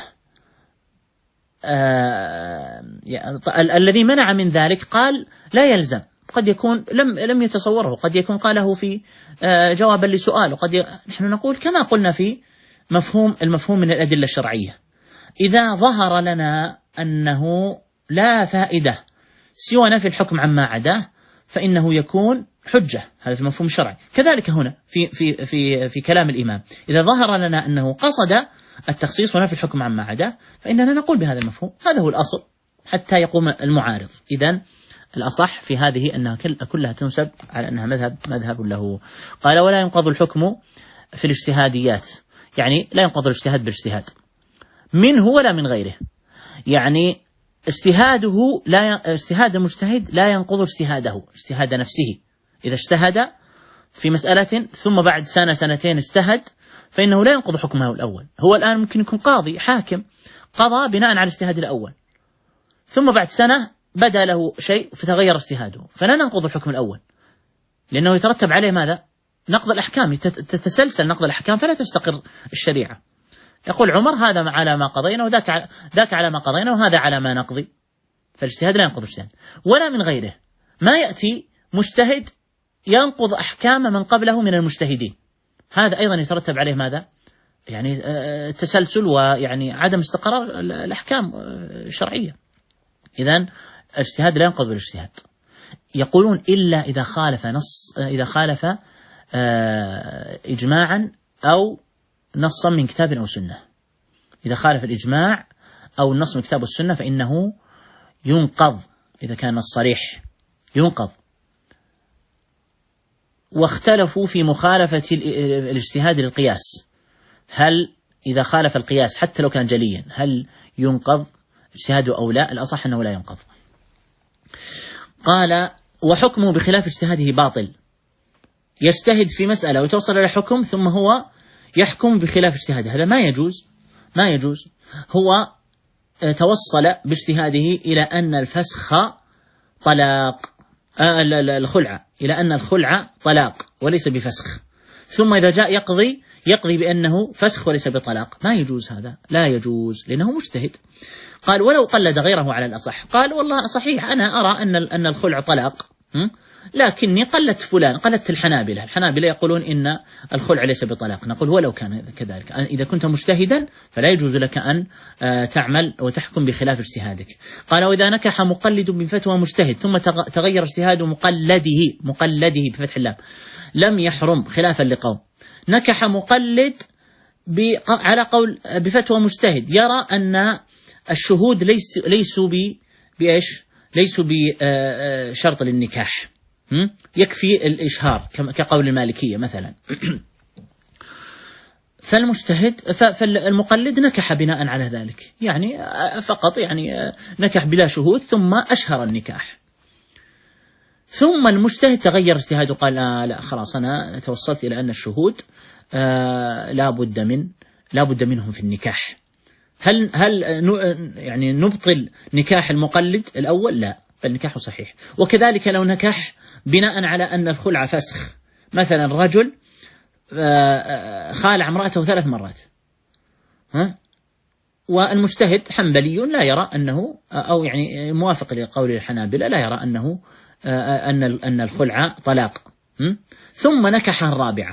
S2: الذي منع من ذلك قال لا يلزم، قد يكون لم يتصوره، قد يكون قاله في جوابا لسؤال، نحن نقول كما قلنا في المفهوم من الأدلة الشرعية، إذا ظهر لنا أنه لا فائدة سوى نفي الحكم عما عداه فإنه يكون حجة، هذا في المفهوم الشرعي. كذلك هنا في كلام الإمام، إذا ظهر لنا أنه قصد التخصيص ونفي الحكم عما عداه فإننا نقول بهذا المفهوم، هذا هو الأصل حتى يقوم المعارض. إذن الأصح في هذه أنها كلها تنسب على أنها مذهب له. قال ولا ينقض الحكم في الاجتهاديات، يعني لا ينقض الاجتهاد بالاجتهاد منه ولا من غيره، يعني اجتهاد المجتهد لا ينقض اجتهاد نفسه. إذا اجتهد في مسألة ثم بعد سنتين اجتهد فإنه لا ينقض حكمه الأول. هو الآن ممكن يكون قاضي حاكم قضى بناء على الاجتهاد الأول، ثم بعد سنة بدا له شيء فتغير اجتهاده، فلا ننقض الحكم الأول، لأنه يترتب عليه ماذا؟ نقض الأحكام، تتسلسل نقض الأحكام فلا تستقر الشريعة. يقول عمر هذا على ما قضينا وذاك على ما قضينا وهذا على ما نقضي، فالاجتهاد لا ينقض الاجتهاد ولا من غيره. ما يأتي مجتهد ينقض أحكام من قبله من المجتهدين، هذا أيضا يترتب عليه ماذا؟ يعني تسلسل ويعني عدم استقرار الأحكام الشرعية. إذن الاجتهاد لا ينقض بالاجتهاد. يقولون إلا إذا خالف إجماعا أو نصا من كتاب أو سنة. إذا خالف الإجماع أو النص من كتاب والسنة فإنه ينقض، إذا كان النص صريح ينقض. واختلفوا في مخالفة الاجتهاد للقياس، هل إذا خالف القياس حتى لو كان جليا هل ينقض اجتهاده أو لا؟ الأصح أنه لا ينقض. قال وحكمه بخلاف اجتهاده باطل، يجتهد في مسألة ويتوصل إلى حكم ثم هو يحكم بخلاف اجتهاده، هذا ما يجوز. هو توصل باجتهاده إلى أن الفسخ طلاق، الخلع، إلى أن الخلع طلاق وليس بفسخ، ثم إذا جاء يقضي بأنه فسخ وليس بطلاق. ما يجوز، هذا لا يجوز لأنه مجتهد. قال ولو قلد غيره على الأصح، قال والله صحيح أنا أرى أن الخلع طلاق، لكني قلدت الحنابلة يقولون إن الخلع ليس بطلاق. نقول ولو كان كذلك، إذا كنت مجتهدا فلا يجوز لك أن تعمل وتحكم بخلاف اجتهادك. قال وإذا نكح مقلد بفتوى مجتهد ثم تغير اجتهاد مقلده بفتح اللام لم يحرم خلافا لقوم. نكح مقلد على قول بفتوى مجتهد يرى أن الشهود ليسوا بشرط للنكاح، يكفي الإشهار كقول المالكية مثلا. فالمقلد نكح بناء على ذلك، يعني فقط نكح بلا شهود ثم أشهر النكاح. ثم المجتهد تغير اجتهاده قال لا خلاص أنا توصلت إلى أن الشهود لا بد منهم في النكاح. هل نبطل نكاح المقلد الأول؟ لا، بل نكاحه صحيح. وكذلك لو نكح بناء على أن الخلع فسخ، مثلا رجل خالع امرأته 3 مرات، والمجتهد حنبلي لا يرى أنه، أو موافق لقول الحنابلة لا يرى أنه أن الخلع طلاق، ثم نكحها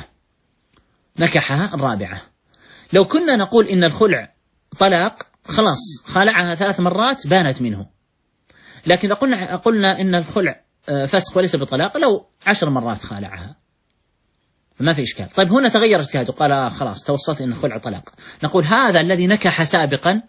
S2: الرابعة. لو كنا نقول إن الخلع طلاق خلاص خالعها 3 مرات بانت منه، لكن إذا قلنا إن الخلع فسخ وليس بطلاق لو 10 مرات خالعها فما في إشكال. طيب هنا تغير اجتهاده قال خلاص توصلت إن الخلع طلاق، نقول هذا الذي نكح سابقا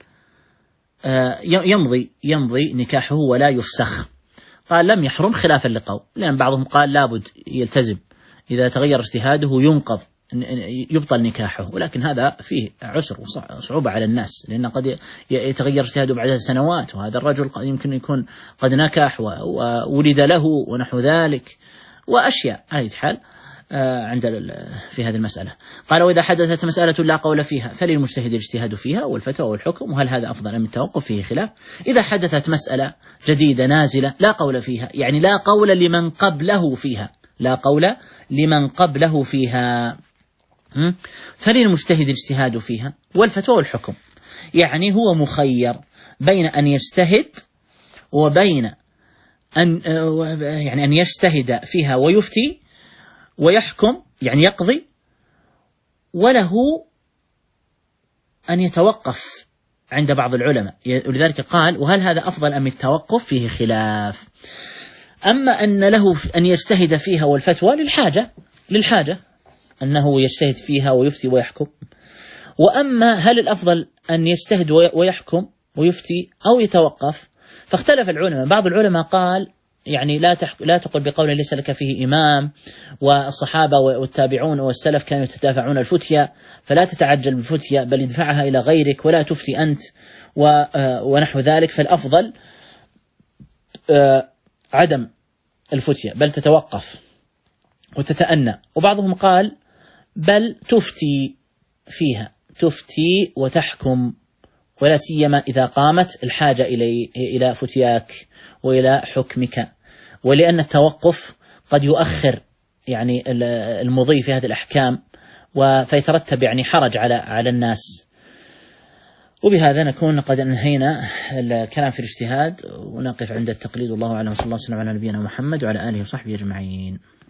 S2: يمضي نكاحه ولا يفسخ. قال لم يحرم خلافا لقوم، لأن بعضهم قال لابد يلتزم إذا تغير اجتهاده ينقض يبطل نكاحه، ولكن هذا فيه عسر وصعوبة على الناس، لأن قد يتغير اجتهاده بعد سنوات، وهذا الرجل يمكن يكون قد نكح وولد له ونحو ذلك وأشياء على حال في هذه المسألة. قال وإذا حدثت مسألة لا قول فيها فللمجتهد الاجتهاد فيها والفتوى والحكم، وهل هذا أفضل من التوقف؟ فيه خلاف. إذا حدثت مسألة جديدة نازلة لا قول فيها، لا قول لمن قبله فيها، فللمجتهد الاجتهاد فيها والفتوى والحكم، هو مخير بين أن يجتهد وبين أن يجتهد فيها ويفتي ويحكم يقضي، وله أن يتوقف عند بعض العلماء. ولذلك قال وهل هذا أفضل أم التوقف؟ فيه خلاف. أما أن له أن يجتهد فيها والفتوى للحاجة أنه يجتهد فيها ويفتي ويحكم. وأما هل الأفضل أن يجتهد ويحكم ويفتي أو يتوقف، فاختلف العلماء. بعض العلماء قال لا تقل بقول ليس لك فيه إمام، والصحابة والتابعون والسلف كانوا يتدافعون الفتية، فلا تتعجل بالفتية بل ادفعها إلى غيرك ولا تفتي أنت ونحو ذلك. فالأفضل عدم الفتية بل تتوقف وتتأنى. وبعضهم قال بل تفتي فيها، تفتي وتحكم، ولا سيما إذا قامت الحاجة إلى فتياك وإلى حكمك، ولأن التوقف قد يؤخر المضي في هذه الأحكام فيترتب حرج على الناس. وبهذا نكون قد انهينا الكلام في الاجتهاد، ونقف عند التقليد. والله أعلم، صلى الله وسلم على نبينا محمد وعلى آله وصحبه أجمعين.